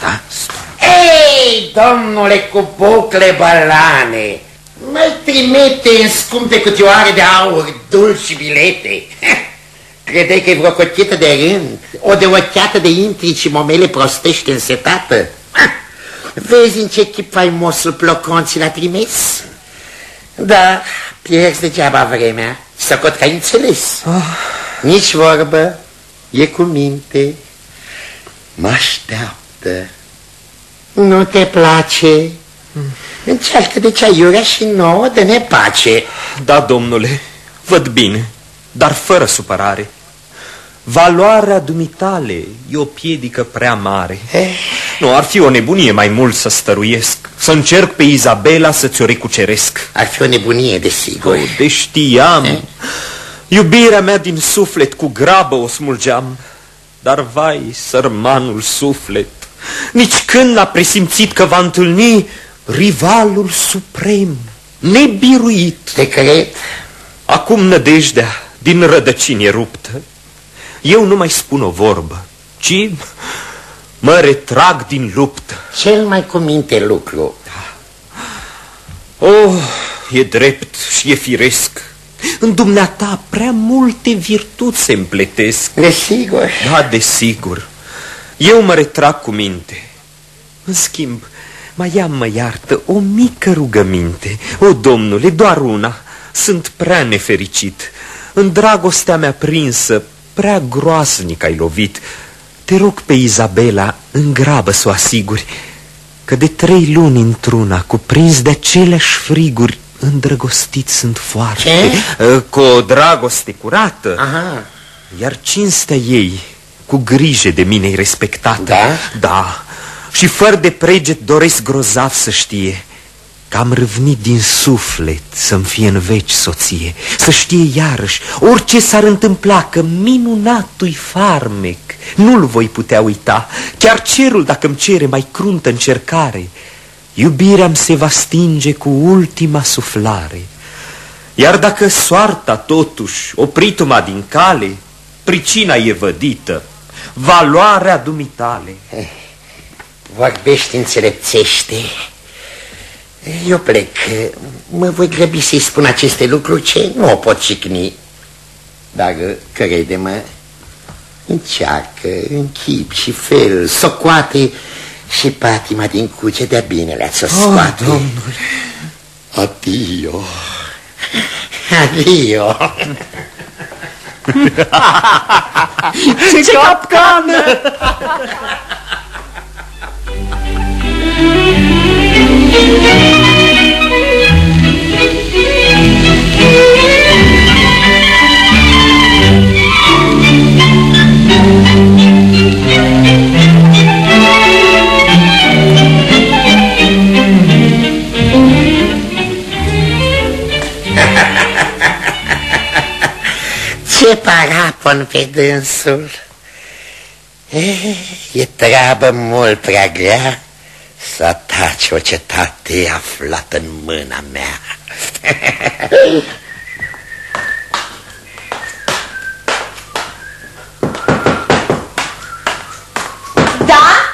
Ei, domnule cu bucle bălane, mă-i trimite în scumpe cutioare de aur, dulci și bilete. Credeai că e vreo cochetă de rând, o de ochiată de intrici și momele prostește însetată? Vezi în ce chip faimosul Ploconții l-a trimis? Da, pierzi degeaba vremea, socot că ai înțeles. Nici vorbă, e cu minte, mă așteaptă. Nu te place? Încearcă de aiurea și nouă de nepace. Da, domnule, văd bine, dar fără supărare. Valoarea dumitale e o piedică prea mare. Nu, ar fi o nebunie mai mult să stăruiesc, să încerc pe Izabela să ți-o recuceresc. Ar fi o nebunie, desigur. De știam. Iubirea mea din suflet cu grabă o smulgeam. Dar vai, sărmanul suflet, nici când n-a presimțit că va întâlni rivalul suprem, nebiruit. Te cred. Acum nădejdea din rădăcini e ruptă. Eu nu mai spun o vorbă, ci mă retrag din luptă. Cel mai cu minte lucru. Oh, e drept și e firesc. În dumneata prea multe virtuți se împletesc. Desigur. Da, desigur. Eu mă retrag cu minte. În schimb, mai mă iartă o mică rugăminte. O, domnule, doar una. Sunt prea nefericit. În dragostea mea prinsă, prea groasnic ai lovit. Te rog pe Izabela, în grabă să o asiguri că de 3 luni într-una, cuprins de aceleași friguri, îndrăgostiți sunt foarte. Ce? Cu o dragoste curată. Aha. Iar cinstea ei cu grijă de mine-i respectată. Da? Da. Și fără de preget doresc grozav să știe că am râvnit din suflet să-mi fie în veci soție. Să știe iarăși, orice s-ar întâmpla, că minunatul-i farmec nu-l voi putea uita. Chiar cerul, dacă-mi cere mai cruntă încercare, iubirea-mi se va stinge cu ultima suflare. Iar dacă soarta totuși oprit-o-ma din cale, pricina e vădită, valoarea dumitale. Vorbești înțelepțește. Eu plec. Mă voi grăbi să-i spun aceste lucruri ce nu o pot cicni. Dar crede-mă, încearcă în chip și fel, socoate și patima din cuce de-a binelea să scoate. Domnule, adio. Adio. Ce capcană! Ce parapon pe dânsul. E treabă mult prea grea să ataci o cetate aflată în mâna mea. Da?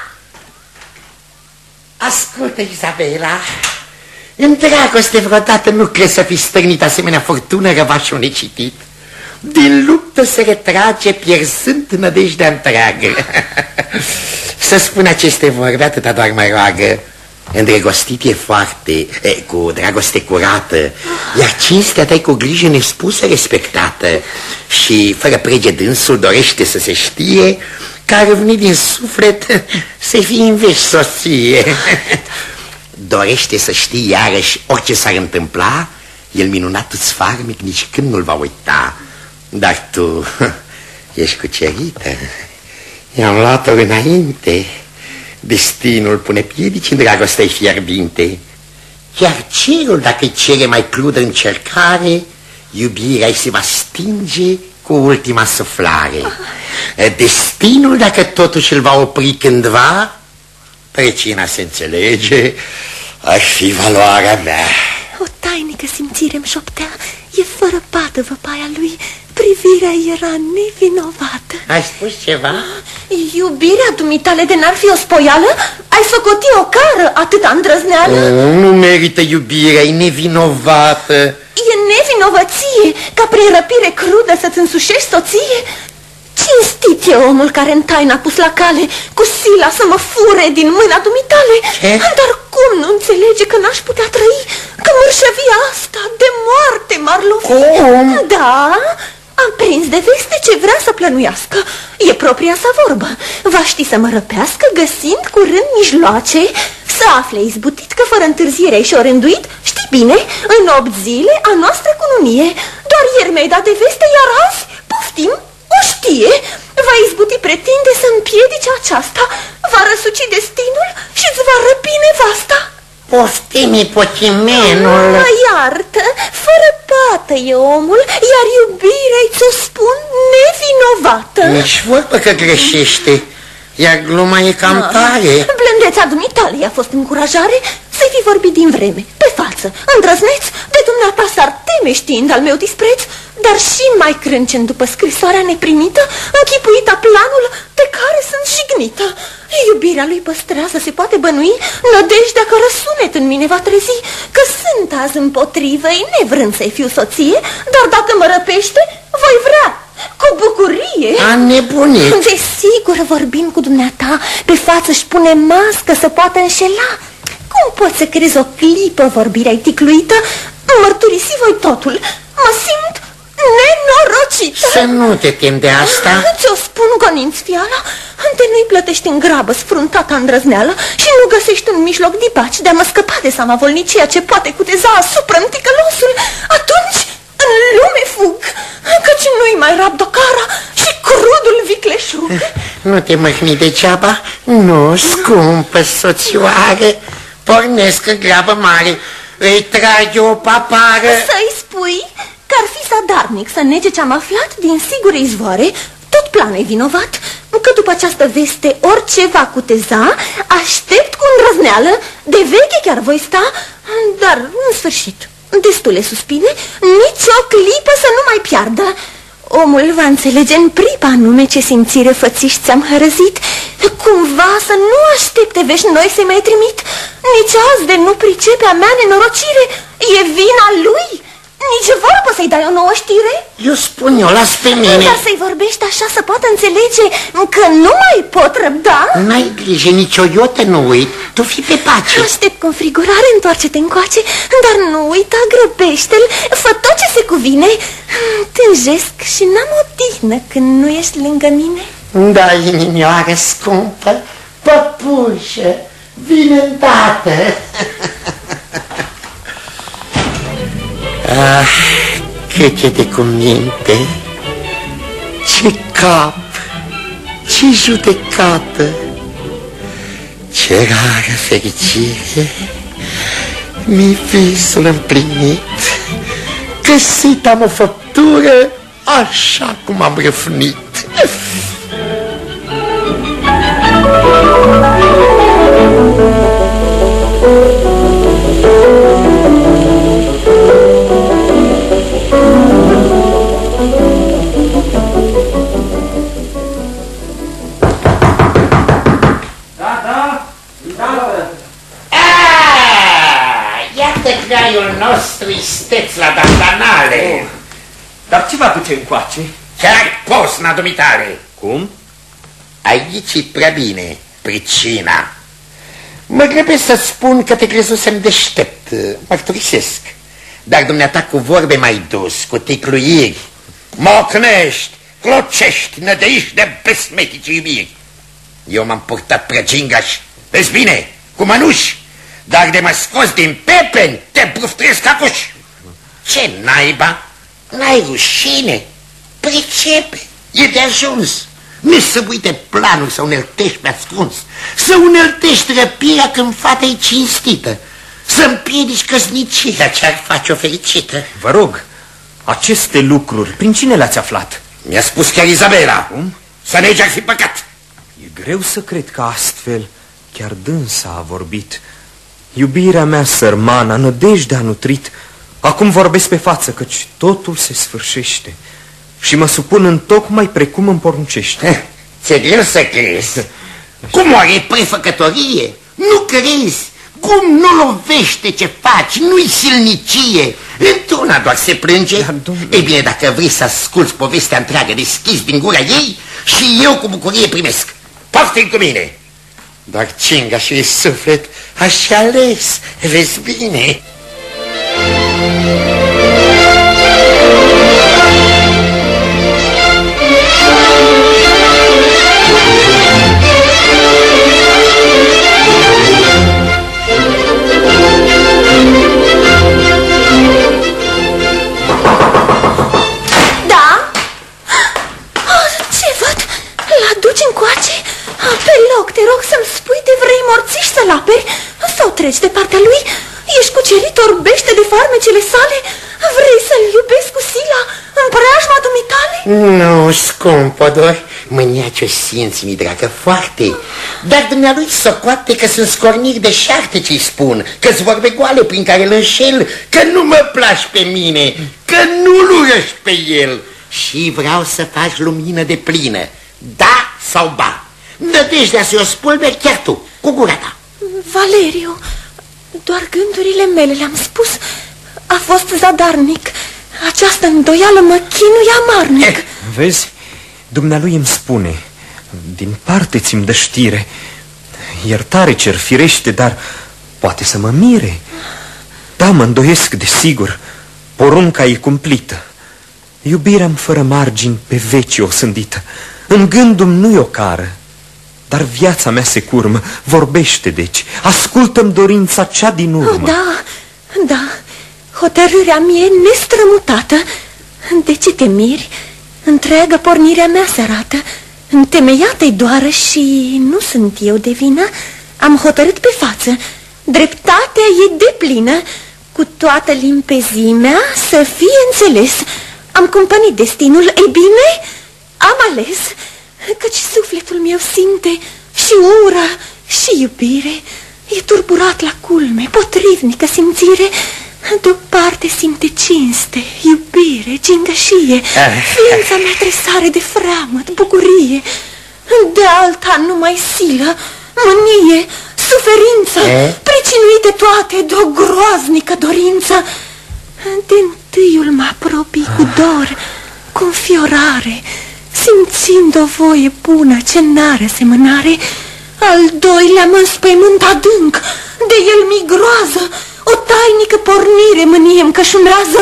Ascultă, Izabela, în dragoste vreodată nu crezi să fi stârnit asemenea furtună răvașul necitit? Din luptă se retrage pierzând nădejdea întreagă. Să spun aceste vorbe, atâta doar mă roagă. Îndrăgostit e foarte, cu dragoste curată, iar cinstea ta e cu grijă nespusă respectată. Și fără prege dânsul dorește să se știe că a răvnit din suflet să fii în veci soție. Dorește să știi iarăși orice s-ar întâmpla, el minunat-ți farmic nici când nu-l va uita. Dar tu ești cucerită. I-am luat-o înainte. Destinul pune piedici în dragostea fierbinte. Chiar cerul, dacă-i cere mai crudă încercare, iubirea îi se va stinge cu ultima suflare. Destinul, dacă totuși îl va opri cândva, pricina se înțelege, ar fi valoarea mea. O tainică simțire îmi șoptea. E fără pată văpaia lui. Privirea era nevinovată. Ai spus ceva? Iubirea dumitale de n-ar fi o spoială? Ai socoti o cară atâta îndrăzneală? Nu merită iubirea, e nevinovată. E nevinovăție ca prin răpire crudă să-ți însușești soție? Cinstit e omul care în taina a pus la cale cu sila să mă fure din mâna dumitale. Ce? Dar cum nu înțelege că n-aș putea trăi? Că mărșăvia asta de moarte m-ar lovi. Cum? Da, am prins de veste ce vrea să plănuiască. E propria sa vorbă. Va ști să mă răpească găsind curând mijloace să afle izbutit că fără întârziere și-o rânduit. Știi bine, în 8 zile a noastră cununie. Doar ieri mi-ai dat de veste, iar azi, poftim, o știe. Va izbuti pretinde să împiedice aceasta. Va răsuci destinul și îți va răpi nevasta. Poftimi potimenul. Mă iartă, fără pată e omul, iar iubirea-i ți-o spun nevinovată. Nici vorbă că greșește, iar gluma e cam tare. Blândețea dumitale i-a fost încurajare să-i fi vorbit din vreme, pe față, îndrăzneț, de dumneata s-ar teme știind al meu dispreț, dar și mai crâncen după scrisoarea neprimită, închipuita planul de care sunt jignită. Iubirea lui păstrează, se poate bănui, nădejdea că răsunet în mine va trezi, că sunt azi împotrivă-i, nevrând să-i fiu soție, dar dacă mă răpește, voi vrea, cu bucurie. A nebunit. Desigur, vorbim cu dumneata, pe față își pune mască să poată înșela. Cum poți să crezi o clipă vorbirea-i ticluită? Mărturisi voi totul, mă simt nenorocită. Să nu te tem de asta. Ți-o spun gonind fiala, înte nu-i plătești în grabă sfruntata îndrăzneală și nu găsești un mijloc dibaci de a mă scăpa de samavolicia ce poate cuteza asupra-mi ticălosul, atunci în lume fug, căci nu-i mai rabdă cara și crudul vicleșug. Nu te măhni degeaba, nu, scumpă soțioară, pornesc în grabă mare, îi trage o papară. Să-i spui că ar fi zadarnic să nege ce-am aflat din sigure izvoare, tot planul e vinovat, că după această veste orice va cuteza, aștept cu îndrăzneală, de veche chiar voi sta, dar în sfârșit, destule suspine, nici o clipă să nu mai piardă. Omul va înțelege în pripa anume ce simțire fățiși ți-am hărăzit. Cumva să nu aștepte vești noi să-i mai trimit. Nici azi de nu pricepe a mea nenorocire, e vina lui. Nici vorbă să-i dai o nouă știre. Eu spun, eu las pe mine. Dar să-i vorbești așa să poată înțelege că nu mai pot răbda. N-ai grijă, nici o iotă nu uit. Tu fii pe pace. Aștept cu înfrigurare, întoarce-te încoace, dar nu uita, grăbește-l, fă tot ce se cuvine. Tânjesc și n-am o tihnă când nu ești lângă mine. Da, inimioară scumpă, păpușă, vine îndată. Ah, cât e de cuminte, ce cap, ce judecată, ce rară fericire, mi visul împlinit, găsit am o făptură așa cum am răfnit. Graiul nostru isteț la dandanale. Dar ce vă duce încoace? Chiar posna dumitale. Cum? Aici e prea bine pricina. Mă grăbesc să spun că te crezusem deștept, mărturisesc. Dar dumneata cu vorbe mai dus, cu ticluiri, mocnești, clocești, nădeiști de besmetici iubiri. Eu m-am purtat prea gingaș, vezi bine, cu mănuși. Dar de mă scos din pepeni, te bruftuiesc acuși. Ce naiba? N-ai rușine? Pricepe, e de ajuns. Nu să uite planul să uneltești pe ascuns, să uneltești răpirea când fata e cinstită, să împiedici căsnicia ce-ar face o fericită. Vă rog, aceste lucruri, prin cine le-ați aflat? Mi-a spus chiar Izabela. Cum? Să negi ar fi păcat. E greu să cred că astfel chiar dânsa a vorbit. Iubirea mea sărmană, nădejdea nutrit, acum vorbesc pe față, căci totul se sfârșește și mă supun întocmai precum îmi poruncește. Ți-e greu să crezi. Cum oare prefăcătorie? Nu crezi? Cum nu lovește ce faci? Nu-i silnicie. Într-una doar se plânge. Ei bine, dacă vrei să asculți povestea întreagă deschis din gura ei, și eu cu bucurie primesc. Poftim cu mine. Doar cinga și suflet aș ales, vezi bine. Da? Ce văd? L-aduci încoace? Pe loc, te rog să-mi spui de vrei morțiși să-l aperi sau treci de partea lui? Ești cucerit, orbește de farmecele sale? Vrei să-l iubesc cu sila în preajma dumitale? Nu, scumpădor, mânia ce-o simți, mi dragă, foarte. Dar dumnealui socoate că sunt scorniri de șarte ce-i spun, că-s vorbe goale prin care îl înșel, că nu mă placi pe mine, că nu-l urăști pe el. Și vreau să faci lumină de plină, da sau ba. Nădejdea să-i o spulberi chiar tu, cu gura ta. Valeriu, doar gândurile mele le-am spus. A fost zadarnic. Această îndoială mă chinuie amarnic. Vezi, dumnealui îmi spune, din parte ți-mi dă știre. Iertare cer firește, dar poate să mă mire. Da, mă îndoiesc, desigur. Porunca e cumplită. Iubirea-mi fără margini pe veci o sândită. În gândul-mi nu-i o cară, dar viața mea se curmă. Vorbește, deci, ascultă-mi dorința cea din urmă. Da, da, hotărârea mie nestrămutată. De ce te miri? Întreagă pornirea mea se arată. Întemeiată-i doară și nu sunt eu de vină. Am hotărât pe față. Dreptatea e deplină. Cu toată limpezimea să fie înțeles. Am cumpănit destinul, e bine, am ales. Căci sufletul meu simte și ură și iubire. E turburat la culme, potrivnică simțire. De-o parte simte cinste, iubire, gingășie. Ființa mea tresare de freamăt, bucurie. De alta numai silă, mânie, suferință, pricinuite toate de o groaznică dorință. De-ntâiul mă apropii cu dor, cu înfiorare, simțind o voie bună ce n-are asemănare. Al doilea mă înspăimânt adânc, de el mi groază, o tainică pornire mânie-mi cășunrează.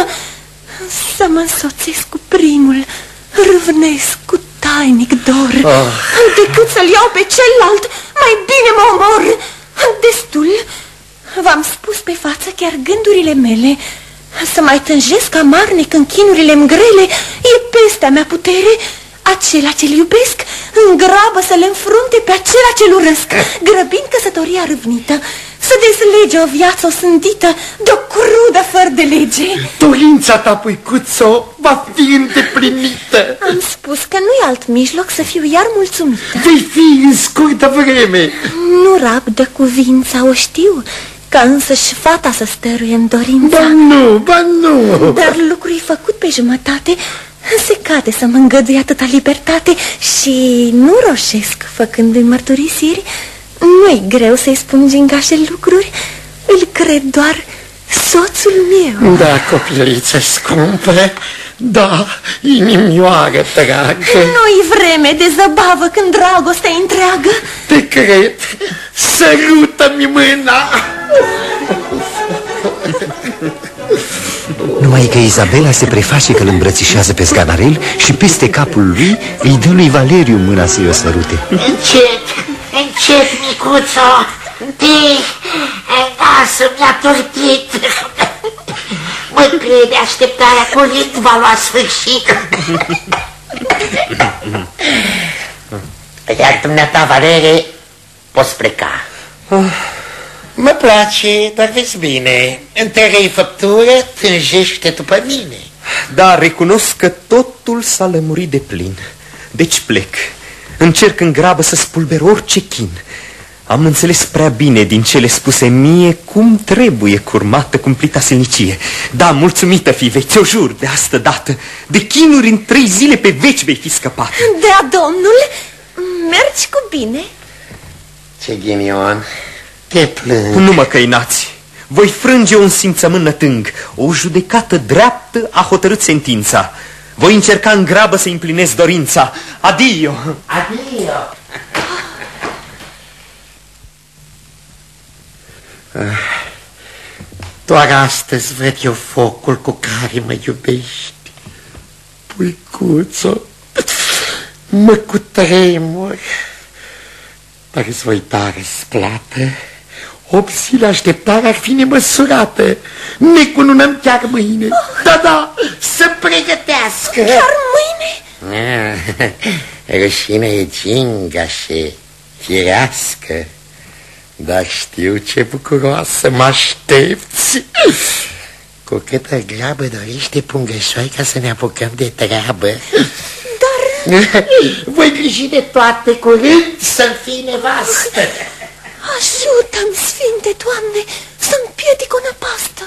Să mă însoțesc cu primul, râvnesc cu tainic dor. Decât să-l iau pe celălalt, mai bine mă omor. Destul, v-am spus pe față chiar gândurile mele. Să mai tânjesc amarnic în chinurile-mi grele e peste a mea putere. Acela ce-l iubesc îngrabă să le înfrunte pe acela ce-l urăsc, grăbind căsătoria râvnită. să deslege o viață osândită de o crudă fără de lege. Dorința ta, puicuțo, va fi îndeplinită. Am spus că nu-i alt mijloc să fiu iar mulțumită. Vei fi în scurtă vreme. Nu rabdă cuvința, o știu, ca însăși fata să stăruie în dorința. Ba nu. Dar lucrul-i făcut pe jumătate. Se cade să mă îngădui atâta libertate și nu roșesc făcându-i mărturisiri. Nu-i greu să-i spun gingașe lucruri, îl cred doar soțul meu. Da, copiliță scumpă, da, inimioară dragă. Nu-i vreme de zăbavă când dragostea e întreagă. Te cred, sărută-mi mâna. Numai că Izabela se preface că îl îmbrățișează pe Sganarel și peste capul lui îi dă lui Valeriu mâna să-i o sărute. Încet, micuțo, nasul mi-a tortit. Mă crede, așteptarea curând va lua sfârșit. Iar dumneata, Valerie, poți pleca. Mă place, dar vezi bine, între răi făptură tânjește după mine. Dar recunosc că totul s-a lămurit de plin. Deci plec. Încerc în grabă să spulber orice chin. Am înțeles prea bine din cele spuse mie cum trebuie curmată cumplita silnicie. Da, mulțumită fi vei, ți-o jur de astă dată. De chinuri în 3 zile pe veci vei fi scăpat. Da, domnul, mergi cu bine. Ce ghinion, te plâng. Nu mă căinați. Voi frânge un simțământ nătâng. O judecată dreaptă a hotărât sentința. Voi încerca în grabă să împlinesc dorința. Adio! Adio! Doar astăzi văd eu focul cu care mă iubești. Puicuțo, mă cutremur. Dar îți voi da răsplată. 8 zile așteptare ar fi nemăsurată. Ne cununăm chiar mâine. Da, să pregătească. Chiar mâine? Rușine e gingașe, firească. Dar știu ce bucuroasă mă aștepți. Cu câtă grabă dorește Pungășoica să ne apucăm de treabă. Dar... voi griji de toate curând să-mi fii nevastă. Ajută-mi, Sfinte Doamne, să-mi piedic o năpastă.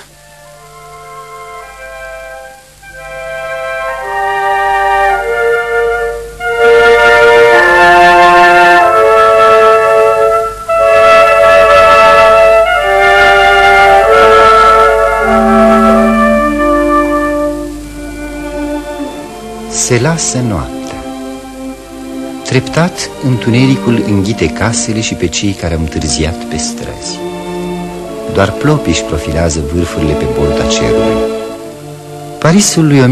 Se lasă noaptea. Treptat, întunericul înghite casele și pe cei care au întârziat pe străzi. Doar plopii își profilează vârfurile pe bolta cerului. Parisul lui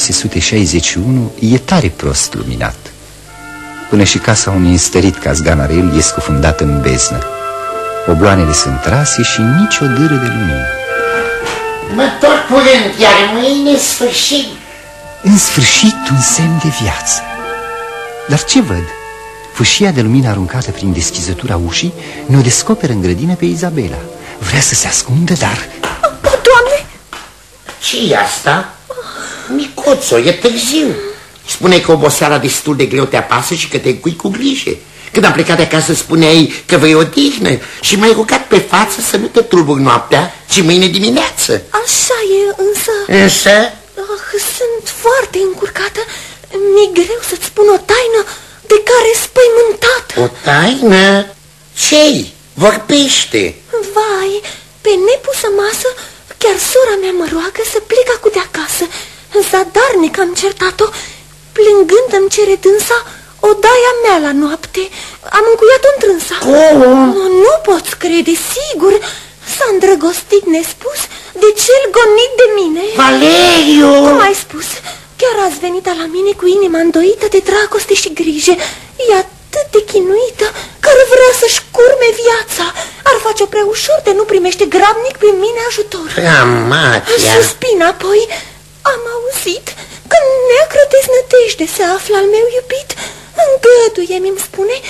1661 e tare prost luminat. Până și casa unui înstărit ca Sganarel e scufundată în beznă. Obloanele sunt trase și nicio dâră de lumină. Mă întorc curând, iar mâine sfârșit. În sfârșit un semn de viață. Dar ce văd? Fâșia de lumină aruncată prin deschizătura ușii ne-o descoperă în grădină pe Izabela. Vrea să se ascundă, dar... Doamne! Ce-i asta? Micuțo, e târziu. Spune că oboseala destul de greu te apasă și că te încui cu grijă. Când am plecat de acasă spuneai că vrei odihnă și m-ai rugat pe față să nu te tulburi noaptea, ci mâine dimineață. Așa e, însă... Însă? Sunt foarte încurcată. Mi-e greu să-ți spun o taină de care spăimântată. O taină? Ce-i? Vorbește. Vai, pe nepusă masă, chiar sora mea mă roagă să plec acu de acasă. Zadarnic am certat-o, plângând îmi cere dânsa odaia mea la noapte. Am încuiat-o întrânsa. Cum? Nu poți crede, sigur. S-a îndrăgostit nespus de cel gonit de mine. Valeriu! Cum ai spus? Chiar azi venit la mine cu inima îndoită de dragoste și grijă. E atât de chinuită că ar vrea să-și curme viața. Ar face-o prea ușor de nu primește grabnic prin mine ajutor. Amația! Suspin apoi. Am auzit că neacră deznădejde se află al meu iubit. Îngăduie, mi-mi spune, să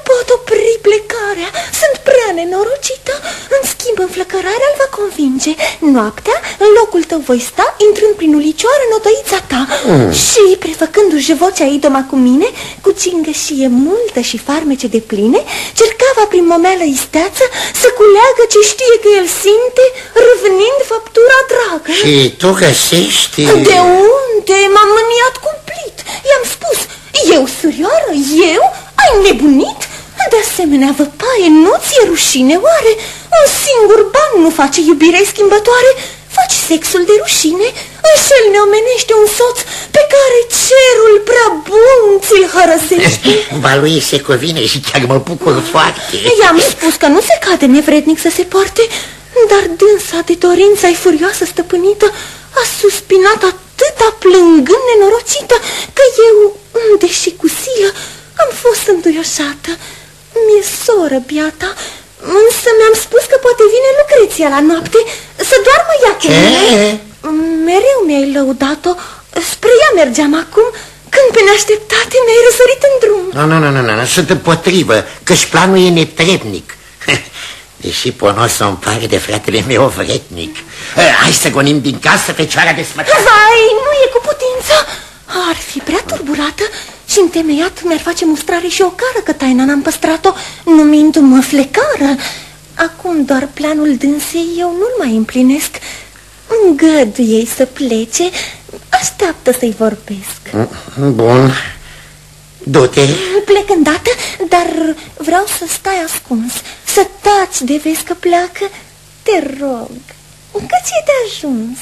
pot opri plecarea. Sunt prea nenorocită. În schimb, înflăcărarea îl va convinge. Noaptea, în locul tău voi sta, intrând prin ulicioară în odăița ta. Și, prefăcându-și vocea idoma cu mine, cu cingășie multă și farmece de pline, cercava prin momeală isteață să culeagă ce știe că el simte, râvnind făptura dragă. Și tu găsești... De unde? M-am mâniat cumplit. I-am spus, eu, surioară, eu? Ai nebunit? De asemenea, văpaie, nu ți-e rușine, oare? Un singur ban nu face iubire schimbătoare. Faci sexul de rușine, înșel neomenește un soț pe care cerul prea bun ți-l hărăsește. Ba lui se cuvine și chiar mă bucur foarte. I-am spus că nu se cade nevrednic să se poarte, dar dânsa de dorința-i furioasă stăpânită a suspinat atâta plângând nenorocită că eu, deși cu silă, am fost înduioșată. Mi-e soră, biata, însă mi-am spus că poate vine Lucreția la noapte să doarmă ea cu mine. Mereu mi-ai lăudat-o, spre ea mergeam acum, când pe neașteptate mi-ai răsărit în drum. Nu, sunt împotrivă, că-și planul e netrebnic. Deși ponosul îmi pare de fratele meu vretnic. Hai să gonim din casă fecioara desfătată. Vai, nu e cu putință. Ar fi prea turburată și întemeiat mi-ar face mustrare și o cară că taina n-am păstrat-o, numindu-mă flecară. Acum doar planul dânsei eu nu-l mai împlinesc. Îngăduie-i să plece, așteaptă să-i vorbesc. Bun, du-te. Plec îndată, dar vreau să stai ascuns, să taci de vezi că pleacă. Te rog, că ți-e de ajuns.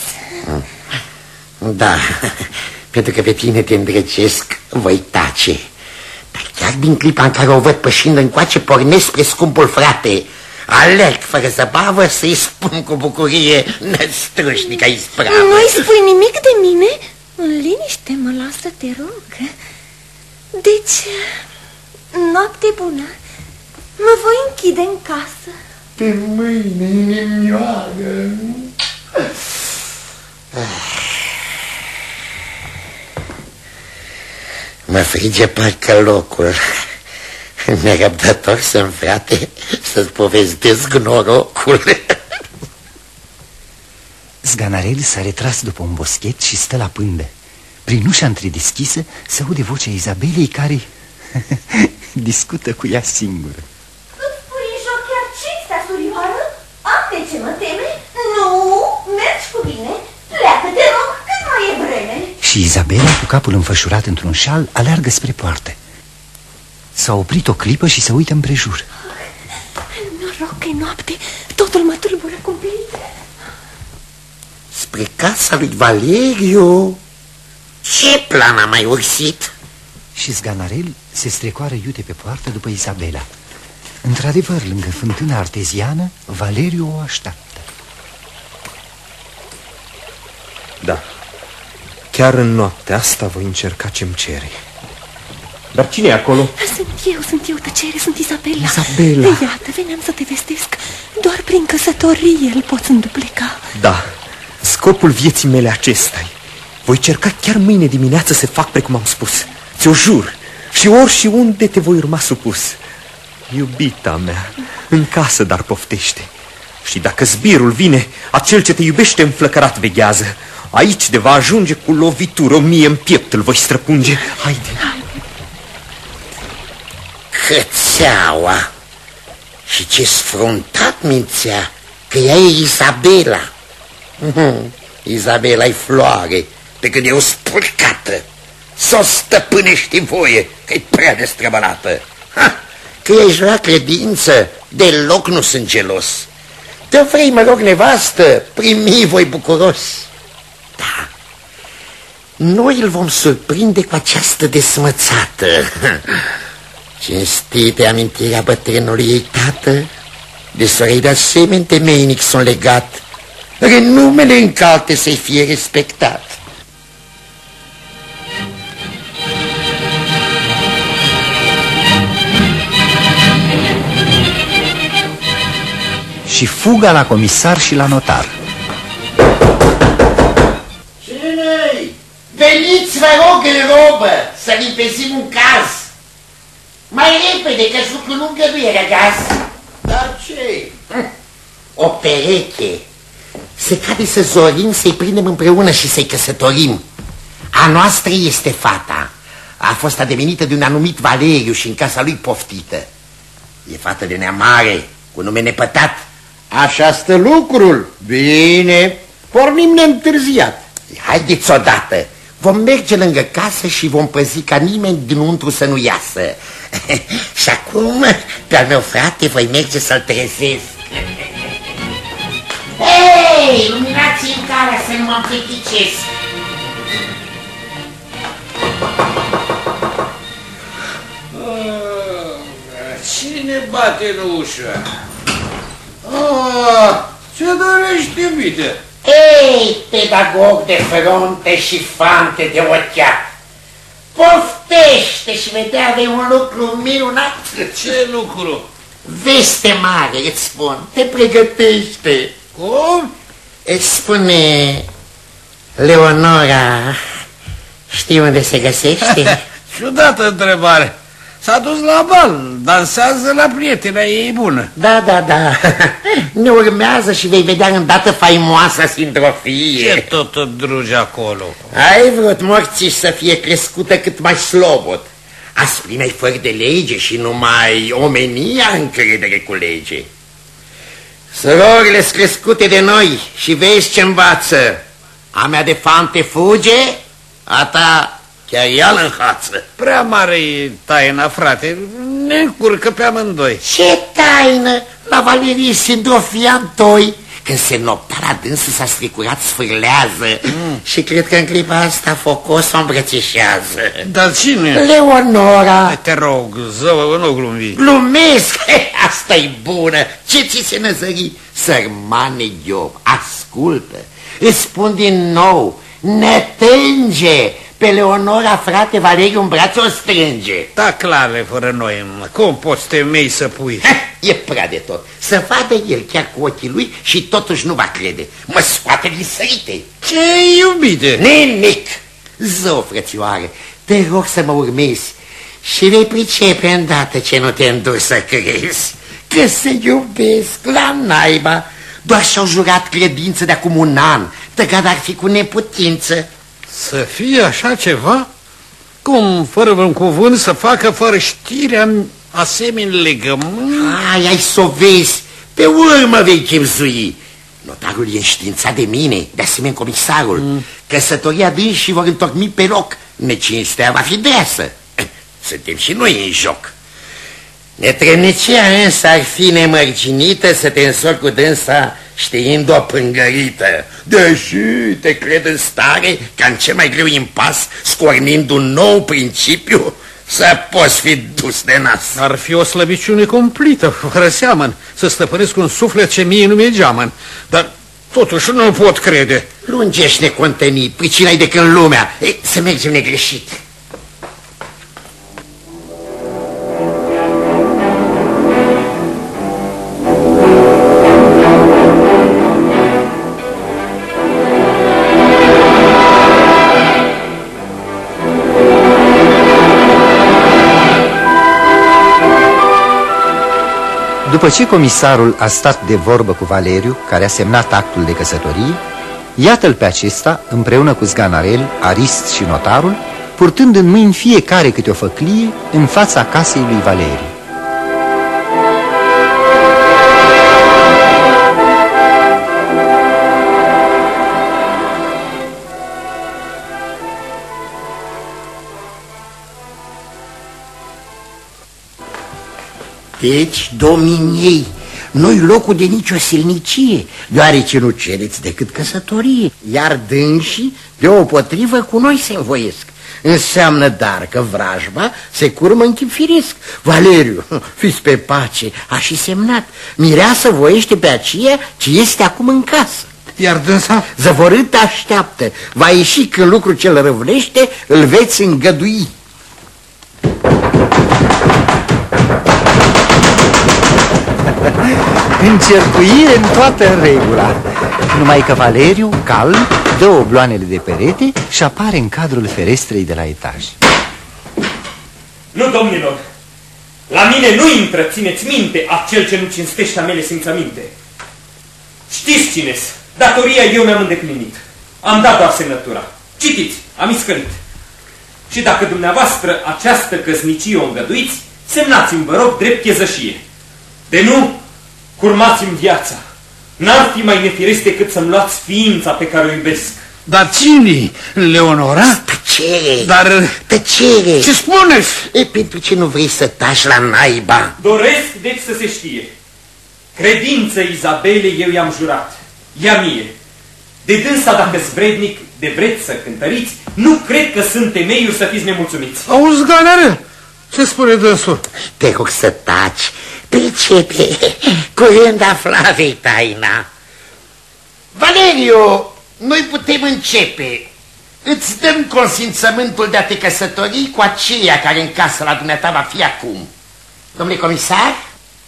Da, pentru că pe tine te îndrăgesc, voi tace. Dar chiar din clipa în care o văd pășind încoace, pornesc spre scumpul frate. Alerg fără zăbavă să-i spun cu bucurie năstrușnica ispravă. Nu-i spui nimic de mine? În liniște mă lasă, te rog. Deci, noapte bună. Mă voi închide în casă. Pe mâine, inimioară. Mă frige parcă locul. Nerăbdător să-mi, frate, să-ți povestesc norocul. Zganarel s-a retras după un boschet și stă la pândă. Prin ușa întredeschisă se aude vocea Izabelei care discută cu ea singură. Îți pui în joc chiar cinstea, surioară? Am de ce mă teme? Nu, mergi cu bine. Pleacă, te rog, că mai e vreme. Și Izabela, cu capul înfășurat într-un șal, aleargă spre poartă. S-a oprit o clipă și se uită împrejur. Noroc că-i noapte, totul mă tulbură cumplit. Spre casa lui Valeriu? Ce plan a mai ursit? Și Zganarel se strecoară iute pe poartă după Izabela. Într-adevăr, lângă fântâna arteziană, Valeriu o așteaptă. Da, chiar în noaptea asta voi încerca ce-mi cere. Dar cine e acolo? Sunt eu, tăcere, sunt Izabela. Izabela. Iată, veneam să te vestesc. Doar prin căsătorie îl poți îndupleca. Da, scopul vieții mele acesta-i. Voi cerca chiar mâine dimineață să fac precum am spus. Ți-o jur. Și ori și unde te voi urma supus. Iubita mea, în casă dar poftește. Și dacă zbirul vine, acel ce te iubește înflăcărat veghează. Aici de va ajunge cu lovitură, o mie în piept îl voi străpunge. Haide. Cățeaua! Și ce sfruntat mințea, că ea e Izabela. Izabela-i floare, de când e o spurcată. S-o stăpânești voie, că-i prea destrăbălată. Că ești la credință, deloc nu sunt gelos. Te vrei, mă rog, nevastă, primi voi bucuros. Da, noi îl vom surprinde cu această desmățată. Cinstite amintirea bătrânului ei tată, de sorei de asemenea temeinic sunt legat, renumele încalte să-i fie respectat. Și fuga la comisar și la notar. Cine-i? Veniți, vă rog, în robă, să limpezim un caz. Mai repede, că-ți lucru nu îngăduie, răgaz. Dar ce? O pereche. Se cade să zorim, să-i prindem împreună și să-i căsătorim. A noastră este fata. A fost adevenită de un anumit Valeriu și în casa lui poftită. E fată de neamare, cu nume nepătat. Așa stă lucrul. Bine, pornim neîntârziat. Haideți odată. Vom merge lângă casă și vom păzi ca nimeni dinăuntru să nu iasă. Și acum, pe-al meu frate, voi merge să-l trezesc. Hei, luminați-mi calea să nu mă împeticesc. Cine bate în ușă? Ce dorește, bine? Ei, pedagog de frunte și fante de ochiat, poftește și vedea de un lucru minunat. Ce lucru? Veste mare, îți spun, te pregătește. Cum? Îți spune Leonora, știi unde se găsește? Ciudată întrebare. S-a dus la bal, dansează la prietena ei bună. Da. Ne urmează și vei vedea îndată faimoasa sindrofie. Ce tot drugi acolo? Ai vrut morții să fie crescută cât mai slobot. Asprimea-i fără de lege și numai omenia încredere cu lege. Surorile-s crescute de noi și vezi ce învață. A mea de fante fuge, a ta chiar ea înhață. Prea mare e taina, frate, ne încurcă pe amândoi. Ce taină? La Valerie Sindrofian toi. Când se nopta la dânsul s-a stricurat, sfârlează. Și cred că în clipa asta focos o îmbrățișează. Dar cine? Leonora. Te rog, zău, nu glumi. Glumesc, asta-i bună. Ce ți se năzări? Sărmane Iob, ascultă. Îți spun din nou, ne tânge. Pe Leonora, frate, Valeriu în braț o strânge. Da, clare, fără noi, cum poți temei să pui? E prea de tot. Să vadă el chiar cu ochii lui și totuși nu va crede. Mă scoate din sărite. Ce iubite? Nimic. Zău, frățioare, te rog să mă urmezi și vei pricepe îndată ce nu te înduri să crezi. Că se iubesc la naiba. Doar și-au jurat credință de acum un an. Tăgad ar fi cu neputință. Să fie așa ceva? Cum, fără un cuvânt, să facă fără știrea asemenea legământ? Ai să o vezi, pe urmă vei chipzui. Notarul e înștiințat de mine, de asemenea comisarul. Căsătoria dânsii vor întocmi pe loc. Necinstea va fi deasă. Suntem și noi în joc. Netrănicia însă ar fi nemărginită să te însori cu dânsa știind-o pângărită. Deși te cred în stare ca în cel mai greu impas, scornind un nou principiu, să poți fi dus de nas. Ar fi o slăbiciune cumplită, fără seamăn, să stăpânesc un suflet ce mie nu mi-e geamăn. Dar totuși nu pot crede. Lungești necontenit, pricina-i de când lumea. Să mergem negreșit. După ce comisarul a stat de vorbă cu Valeriu, care a semnat actul de căsătorie, iată-l pe acesta, împreună cu Zganarel, Arist și notarul, purtând în mâini fiecare câte o făclie în fața casei lui Valeriu. Deci, domniei, nu-i locul de nicio silnicie, deoarece nu cereți decât căsătorie, iar dânsii, deopotrivă, cu noi se învoiesc. Înseamnă dar că vrajba se curmă în chip firesc. Valeriu, fiți pe pace, a și semnat. Mireasă voiește pe aceea ce este acum în casă. Iar dânsa? Zăvorât așteaptă. Va ieși când lucru ce-l răvnește, îl veți îngădui. Încercuire în toată regula. Numai că Valeriu, calm, dă obloanele de perete și apare în cadrul ferestrei de la etaj. Nu, domnilor, La mine nu intră, țineți minte, acel ce nu cinstește a mele simțăminte. Știți cine-s, datoria eu mi-am îndeplinit. Am dat doar semnătura. Citiți, am iscălit. Și dacă dumneavoastră această căsnicie o îngăduiți, semnați-mi, vă rog, drept chezășie. De nu, curmați-mi viața. N-ar fi mai nefiresc decât să-mi luați ființa pe care o iubesc. Dar cine, Leonora? Tăcere! Dar... Tăcere! Ce spuneți? E, pentru ce nu vrei să taci la naiba? Doresc, deci, să se știe. Credință Izabelei eu i-am jurat. Ea mie. De dânsa, dacă-s vrednic, de vreți să cântăriți, nu cred că sunt temeiuri să fiți nemulțumiți. Auzi, Ganarel, ce spune dânsul? Te rog să taci. Pricepe, curând afla vei taina. Valeriu, noi putem începe. Îți dăm consimțământul de a te căsători cu aceea care în casă la dumneata va fi acum. Domnule comisar?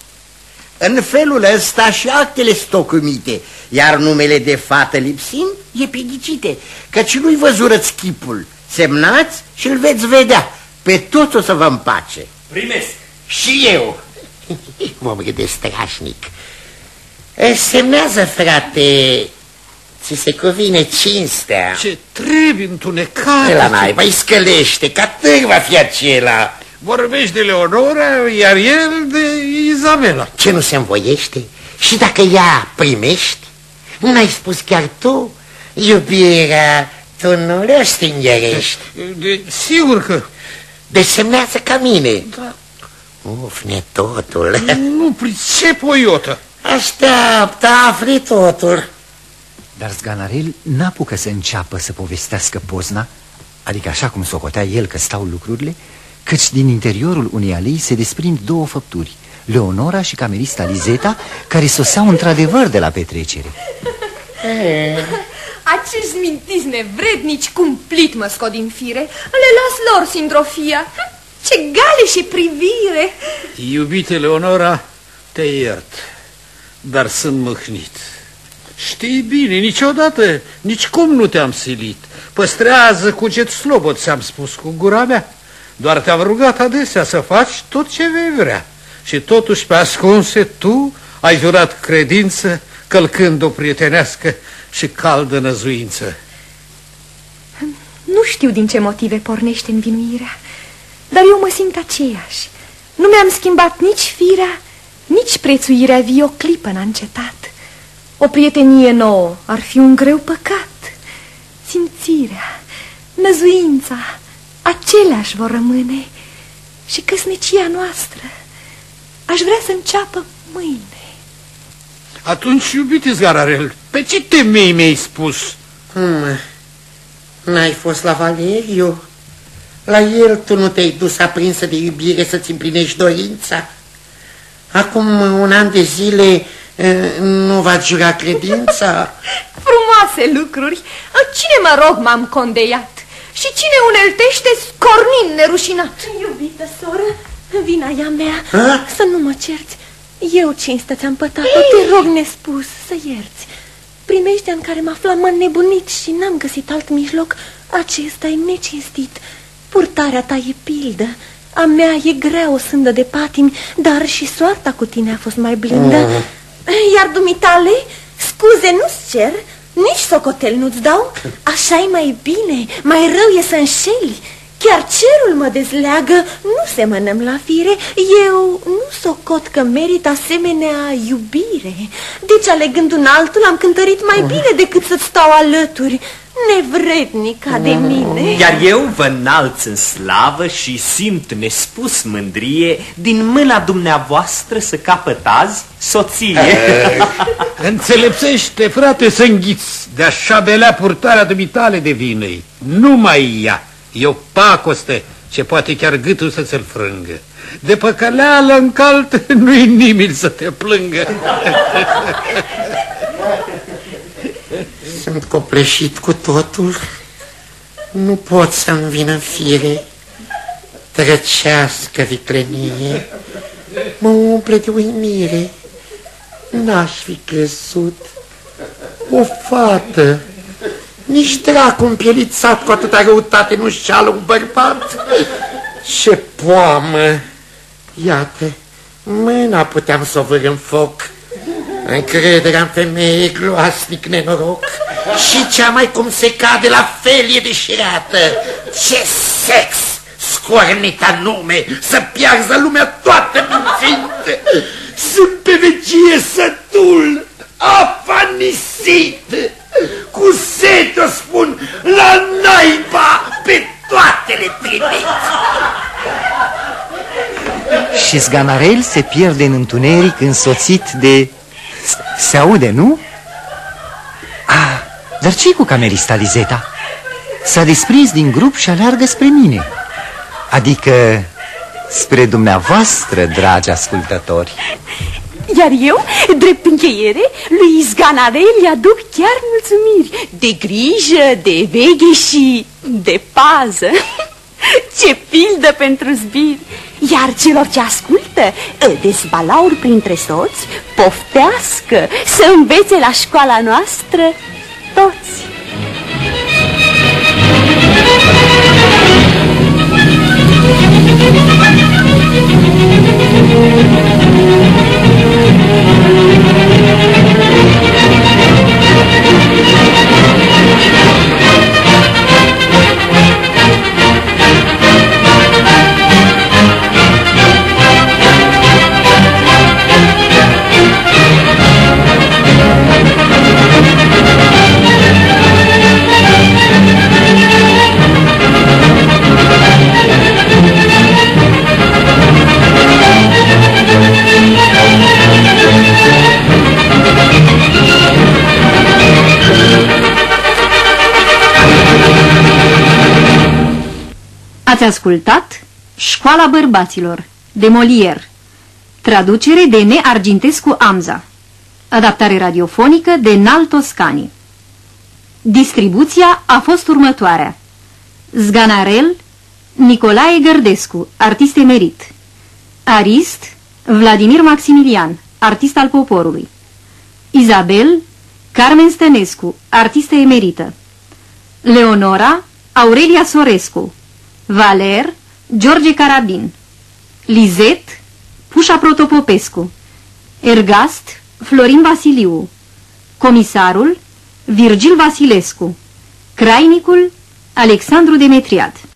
În felul ăsta și actele stocumite, iar numele de fată lipsind e pedicite, căci nu-i văzurăți chipul. Semnați și îl veți vedea. Pe toți o să vă împace. Primesc. Și eu. Vom râde strașnic. Semnează, frate. Ți se cuvine cinstea. Ce trebuie întunecate. La naiba, îi scălește, ca târ va fi acela. Vorbești de Leonora, iar el de Izabela. Ce nu se învoiește? Și dacă ea primești? N-ai spus chiar tu? Iubirea, tu nu le stingerești. Sigur că... Desemnează ca mine. Da. Uf, totul. Nu pricep o iotă. Așteaptă, afli totul. Dar Zganarel n-apucă să înceapă să povestească pozna, adică așa cum socotea el că stau lucrurile, căci din interiorul unei alei se desprind două făpturi, Leonora și camerista Lizeta, care soseau într-adevăr de la petrecere. Acești mintiți nevrednici cumplit mă scot din fire. Le las lor sindrofia. Ce gale și privire! Iubite Leonora, te iert, dar sunt mâhnit. Știi bine, niciodată, nici cum nu te-am silit. Păstrează cuget slobot, ți-am spus cu gura mea. Doar te-am rugat adesea să faci tot ce vei vrea. Și totuși pe ascunse tu ai jurat credință, călcând o prietenească și caldă năzuință. Nu știu din ce motive pornește învinuirea, dar eu mă simt aceeași. Nu mi-am schimbat nici firea, nici prețuirea vii o clipă n-a încetat. O prietenie nouă ar fi un greu păcat. Simțirea, năzuința, aceleași vor rămâne. Și căsnicia noastră aș vrea să înceapă mâine. Atunci, iubite Zgararel, pe ce temei mi-ai spus? N-ai fost la Valeriu? La el tu nu te-ai dus aprinsă de iubire să-ți împlinești dorința? Acum un an de zile nu va jura credința? Frumoase lucruri! Cine, mă rog, m-am condeiat? Și cine uneltește scornind nerușinat? Iubită soră, vina ea mea, să nu mă cerți. Eu, cinstă, ți-am pătat-o, te rog nespus să ierți. Primeștea în care mă aflam m-a nebunit și n-am găsit alt mijloc. Acesta e necinstit. Purtarea ta e pildă, a mea e grea o sândă de patimi, dar și soarta cu tine a fost mai blândă. Iar dumitale, scuze nu-ți cer, nici socotel nu-ți dau. Așa-i mai bine, mai rău e să înșeli. Chiar cerul mă dezleagă, nu semănăm la fire. Eu nu socot că merit asemenea iubire. Deci, alegând un altul, am cântărit mai bine decât să-ți stau alături, nevrednica de mine. Iar eu vă înalț în slavă și simt nespus mândrie din mâna dumneavoastră să capătați soție. Înțelepțește, frate, să înghiți de așa belea purtarea dumitale de vinei. Numai ea e o pacoste ce poate chiar gâtul să ți-l frângă. De păcăleală în calt nu-i nimeni să te plângă. Sunt copleșit cu totul. Nu pot să-mi vină fire. Trăcească viclenie mă umple de uimire. N-aș fi crezut o fată, nici dracu împielițat cu atâta răutate nu-și ceală un bărbat. Ce poamă! Iată, mâna puteam să o vâr în foc. Încrederea în femeie, gloasnic nenoroc. Și cea mai cum se cade la fel e deșirată. Ce sex! Scornita nume, să piarză lumea toată mințind. Sunt pe vecie sătul, afanisit. Cu sete o spun, la naiba, pe toate le trimit. Și Zganarel se pierde în întuneric însoțit de... Se aude, nu? Ah, dar ce-i cu camerista Lizeta? S-a desprins din grup și aleargă spre mine. Adică spre dumneavoastră, dragi ascultători. Iar eu, drept încheiere, lui Zganarel îi aduc chiar mulțumiri. De grijă, de veghe și de pază. Ce pildă pentru zbir! Iar celor ce ascultă, dezbalauri printre soți, poftească să învețe la școala noastră toți. Ați ascultat Școala bărbaților, de Molière, traducere de Ne Argintescu Amza, adaptare radiofonică de Nal Toscani. Distribuția a fost următoarea: Zganarel, Nicolae Gărdescu, artist emerit; Arist, Vladimir Maximilian, artist al poporului; Izabel, Carmen Stănescu, artistă emerită; Leonora, Aurelia Sorescu; Valer, George Carabin; Lizet, Pușa Protopopescu; Ergast, Florin Vasiliu; Comisarul, Virgil Vasilescu; Crainicul, Alexandru Demetriad.